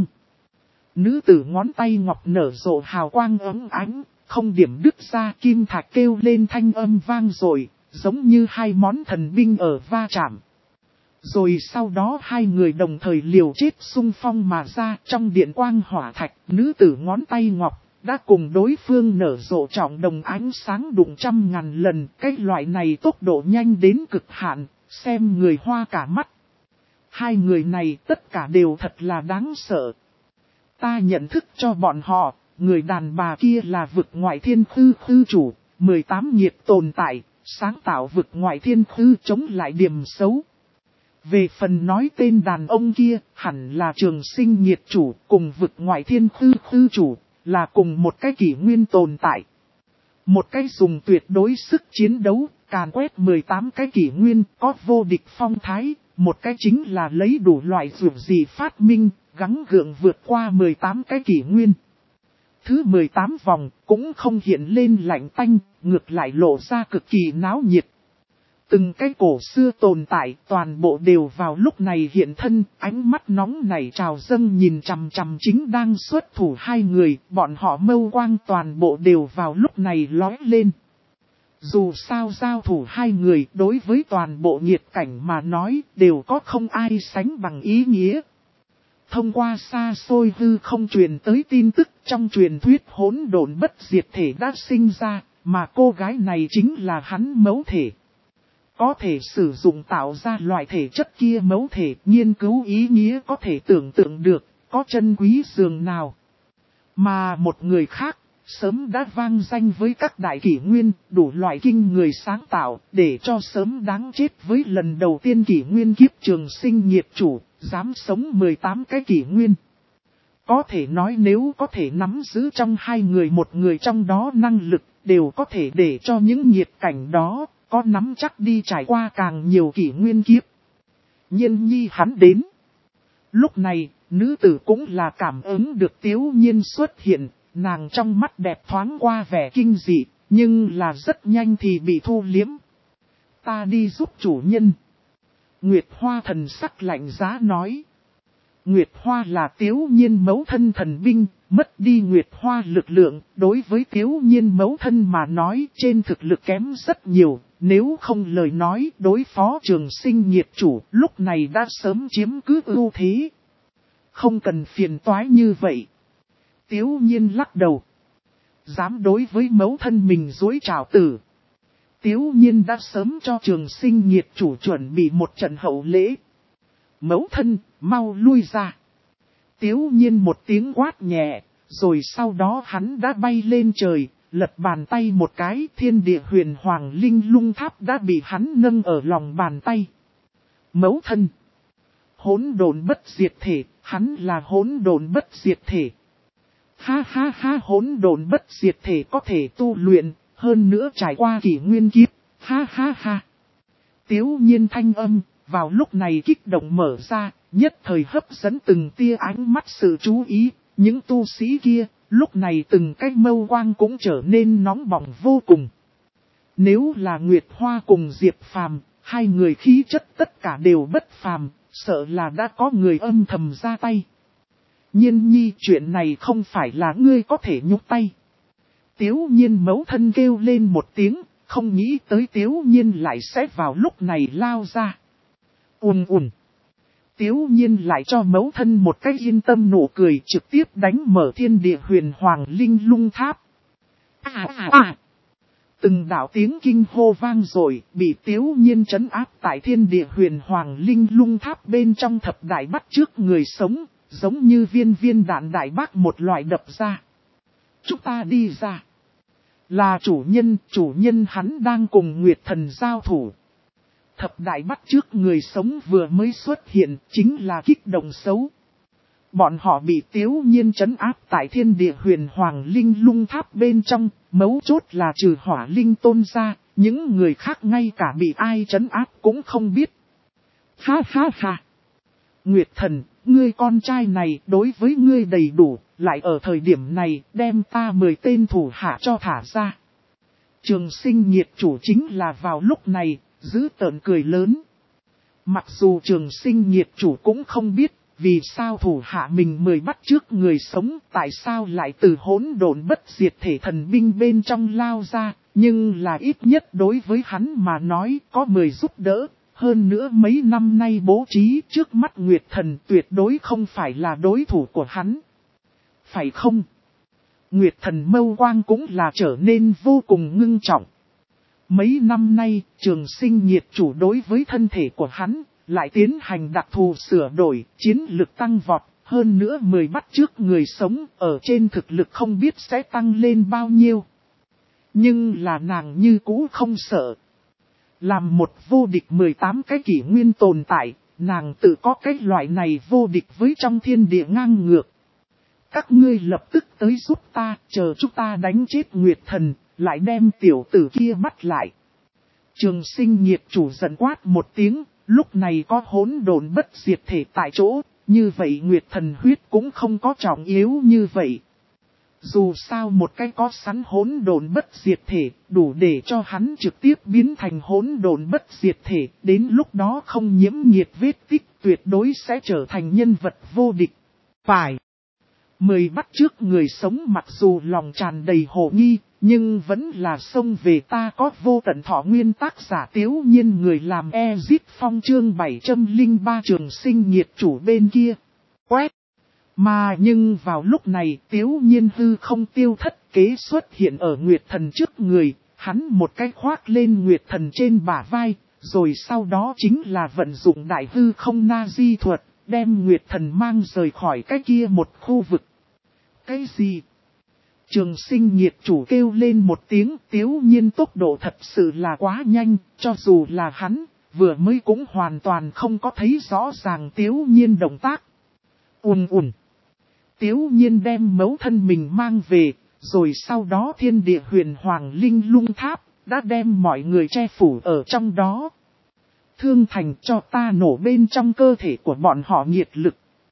Nữ tử ngón tay ngọc nở rộ hào quang ấm ánh. Không điểm đứt ra, kim thạch kêu lên thanh âm vang rồi, giống như hai món thần binh ở va chạm. Rồi sau đó hai người đồng thời liều chết xung phong mà ra, trong điện quang hỏa thạch, nữ tử ngón tay ngọc, đã cùng đối phương nở rộ trọng đồng ánh sáng đụng trăm ngàn lần, cái loại này tốc độ nhanh đến cực hạn, xem người hoa cả mắt. Hai người này tất cả đều thật là đáng sợ. Ta nhận thức cho bọn họ. Người đàn bà kia là vực ngoại thiên khư khư chủ, mười tám nhiệt tồn tại, sáng tạo vực ngoại thiên khư chống lại điểm xấu. Về phần nói tên đàn ông kia, hẳn là Trường Sinh Nhiệt Chủ, cùng vực ngoại thiên khư khư chủ, là cùng một cái kỷ nguyên tồn tại. Một cái dùng tuyệt đối sức chiến đấu, càn quét mười tám cái kỷ nguyên, có vô địch phong thái, một cái chính là lấy đủ loại dược gì phát minh, gắng gượng vượt qua mười tám cái kỷ nguyên. Thứ mười tám vòng cũng không hiện lên lạnh tanh, ngược lại lộ ra cực kỳ náo nhiệt. Từng cái cổ xưa tồn tại toàn bộ đều vào lúc này hiện thân, ánh mắt nóng nảy trào dâng nhìn chằm chằm chính đang xuất thủ hai người, bọn họ mâu quang toàn bộ đều vào lúc này lói lên. Dù sao giao thủ hai người đối với toàn bộ nhiệt cảnh mà nói đều có không ai sánh bằng ý nghĩa. Thông qua xa xôi hư không truyền tới tin tức trong truyền thuyết hỗn độn bất diệt thể đã sinh ra, mà cô gái này chính là hắn mẫu thể. Có thể sử dụng tạo ra loại thể chất kia mẫu thể, nghiên cứu ý nghĩa có thể tưởng tượng được, có chân quý dường nào. Mà một người khác, sớm đã vang danh với các đại kỷ nguyên, đủ loại kinh người sáng tạo, để cho sớm đáng chết với lần đầu tiên kỷ nguyên kiếp Trường Sinh Nhiệt Chủ, dám sống mười tám cái kỷ nguyên. Có thể nói nếu có thể nắm giữ trong hai người một người trong đó năng lực, đều có thể để cho những nhiệt cảnh đó, có nắm chắc đi trải qua càng nhiều kỷ nguyên kiếp. Nhiên nhi hắn đến. Lúc này, nữ tử cũng là cảm ứng được Tiếu Nhiên xuất hiện. Nàng trong mắt đẹp thoáng qua vẻ kinh dị, nhưng là rất nhanh thì bị thu liếm. Ta đi giúp chủ nhân. Nguyệt Hoa thần sắc lạnh giá nói. Nguyệt Hoa là Tiếu Nhiên mẫu thân thần binh, mất đi Nguyệt Hoa lực lượng, đối với Tiếu Nhiên mẫu thân mà nói trên thực lực kém rất nhiều, nếu không lời nói đối phó Trường Sinh Nhiệt Chủ lúc này đã sớm chiếm cứ ưu thế. Không cần phiền toái như vậy. Tiếu Nhiên lắc đầu. Dám đối với mẫu thân mình dối trào tử. Tiếu Nhiên đã sớm cho Trường Sinh Nhiệt Chủ chuẩn bị một trận hậu lễ. Mẫu thân, mau lui ra. Tiếu Nhiên một tiếng quát nhẹ, rồi sau đó hắn đã bay lên trời, lật bàn tay một cái, thiên địa huyền hoàng linh lung tháp đã bị hắn nâng ở lòng bàn tay. Mẫu thân. Hỗn độn bất diệt thể, hắn là hỗn độn bất diệt thể. Ha ha ha, hỗn độn bất diệt thể có thể tu luyện, hơn nữa trải qua kỷ nguyên kiếp. Ha ha ha. Tiếu Nhiên thanh âm, vào lúc này kích động mở ra, nhất thời hấp dẫn từng tia ánh mắt sự chú ý, những tu sĩ kia, lúc này từng cái mâu quang cũng trở nên nóng bỏng vô cùng. Nếu là Nguyệt Hoa cùng Diệp Phàm, hai người khí chất tất cả đều bất phàm, sợ là đã có người âm thầm ra tay. Nhiên nhi, chuyện này không phải là ngươi có thể nhúc tay. Tiếu nhiên mẫu thân kêu lên một tiếng, không nghĩ tới Tiếu nhiên lại sẽ vào lúc này lao ra. Ùn ùn. Tiếu nhiên lại cho mẫu thân một cái yên tâm nụ cười, trực tiếp đánh mở thiên địa huyền hoàng linh lung tháp. À à à. Từng đạo tiếng kinh hô vang rồi, bị Tiếu nhiên trấn áp tại thiên địa huyền hoàng linh lung tháp bên trong thập đại bắt trước người sống, giống như viên viên đạn đại bác một loại đập ra. Chúng ta đi ra. Là chủ nhân, chủ nhân hắn đang cùng Nguyệt Thần giao thủ. Thập đại bắt trước người sống vừa mới xuất hiện, chính là kích động xấu. Bọn họ bị Tiếu nhiên trấn áp tại thiên địa huyền hoàng linh lung tháp bên trong, mấu chốt là trừ hỏa linh tôn ra, những người khác ngay cả bị ai trấn áp cũng không biết. Ha ha ha! Nguyệt Thần, ngươi con trai này đối với ngươi đầy đủ, lại ở thời điểm này đem ta mười tên thủ hạ cho thả ra. Trường Sinh Nhiệt chủ chính là vào lúc này, giữ tợn cười lớn. Mặc dù Trường Sinh Nhiệt chủ cũng không biết, vì sao thủ hạ mình mười bắt trước người sống, tại sao lại từ hỗn độn bất diệt thể thần binh bên trong lao ra, nhưng là ít nhất đối với hắn mà nói có mười giúp đỡ. Hơn nữa mấy năm nay bố trí trước mắt Nguyệt Thần tuyệt đối không phải là đối thủ của hắn. Phải không? Nguyệt Thần mâu quang cũng là trở nên vô cùng ngưng trọng. Mấy năm nay, Trường Sinh Nhiệt chủ đối với thân thể của hắn, lại tiến hành đặc thù sửa đổi, chiến lực tăng vọt, hơn nữa mười bắt trước người sống ở trên thực lực không biết sẽ tăng lên bao nhiêu. Nhưng là nàng như cũ không sợ. Làm một vô địch mười tám cái kỷ nguyên tồn tại, nàng tự có cái loại này vô địch với trong thiên địa ngang ngược. Các ngươi lập tức tới giúp ta, chờ chúng ta đánh chết Nguyệt Thần, lại đem tiểu tử kia bắt lại. Trường Sinh Nhiệt chủ giận quát một tiếng, lúc này có hỗn độn bất diệt thể tại chỗ, như vậy Nguyệt Thần huyết cũng không có trọng yếu như vậy. Dù sao một cái có sẵn hỗn độn bất diệt thể, đủ để cho hắn trực tiếp biến thành hỗn độn bất diệt thể, đến lúc đó không nhiễm nhiệt vết tích tuyệt đối sẽ trở thành nhân vật vô địch. Phải. Mười bắt trước người sống mặc dù lòng tràn đầy hồ nghi, nhưng vẫn là xông về ta có vô tận thọ nguyên tác giả Tiếu nhiên người làm Ezit Phong chương bảy trăm lẻ ba Trường Sinh Nhiệt chủ bên kia. Quét. Mà nhưng vào lúc này Tiếu nhiên hư không tiêu thất kế xuất hiện ở Nguyệt Thần trước người, hắn một cái khoác lên Nguyệt Thần trên bả vai, rồi sau đó chính là vận dụng đại hư không na di thuật, đem Nguyệt Thần mang rời khỏi cái kia một khu vực. Cái gì? Trường Sinh Nhiệt chủ kêu lên một tiếng, Tiếu nhiên tốc độ thật sự là quá nhanh, cho dù là hắn, vừa mới cũng hoàn toàn không có thấy rõ ràng Tiếu nhiên động tác. Ùn ùn. Tiếu nhiên đem mẫu thân mình mang về, rồi sau đó thiên địa huyền hoàng linh lung tháp, đã đem mọi người che phủ ở trong đó. Thương thành cho ta nổ bên trong cơ thể của bọn họ nhiệt lực.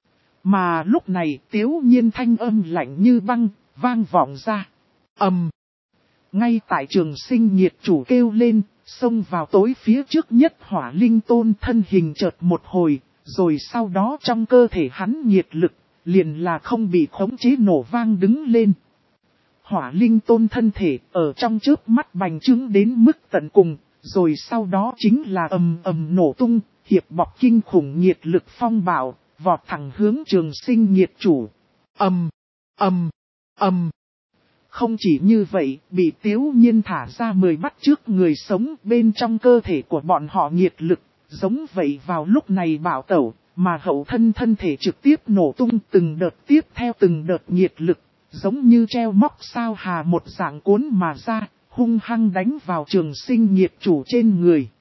Mà lúc này Tiếu nhiên thanh âm lạnh như băng, vang vọng ra. Ầm. Ngay tại Trường Sinh Nhiệt chủ kêu lên, xông vào tối phía trước nhất hỏa linh tôn thân hình chợt một hồi, rồi sau đó trong cơ thể hắn nhiệt lực, liền là không bị khống chế nổ vang đứng lên. Hỏa linh tôn thân thể ở trong chớp mắt bành trướng đến mức tận cùng, rồi sau đó chính là ầm ầm nổ tung, hiệp bọc kinh khủng nhiệt lực phong bạo, vọt thẳng hướng Trường Sinh Nhiệt chủ. Ầm, ầm, ầm. Không chỉ như vậy, bị Tiếu nhiên thả ra mười bắt trước người sống bên trong cơ thể của bọn họ nhiệt lực, giống vậy vào lúc này bạo tẩu, mà hậu thân thân thể trực tiếp nổ tung từng đợt tiếp theo từng đợt nhiệt lực, giống như treo móc sao hà một dạng cuốn mà ra, hung hăng đánh vào Trường Sinh Nhiệt chủ trên người.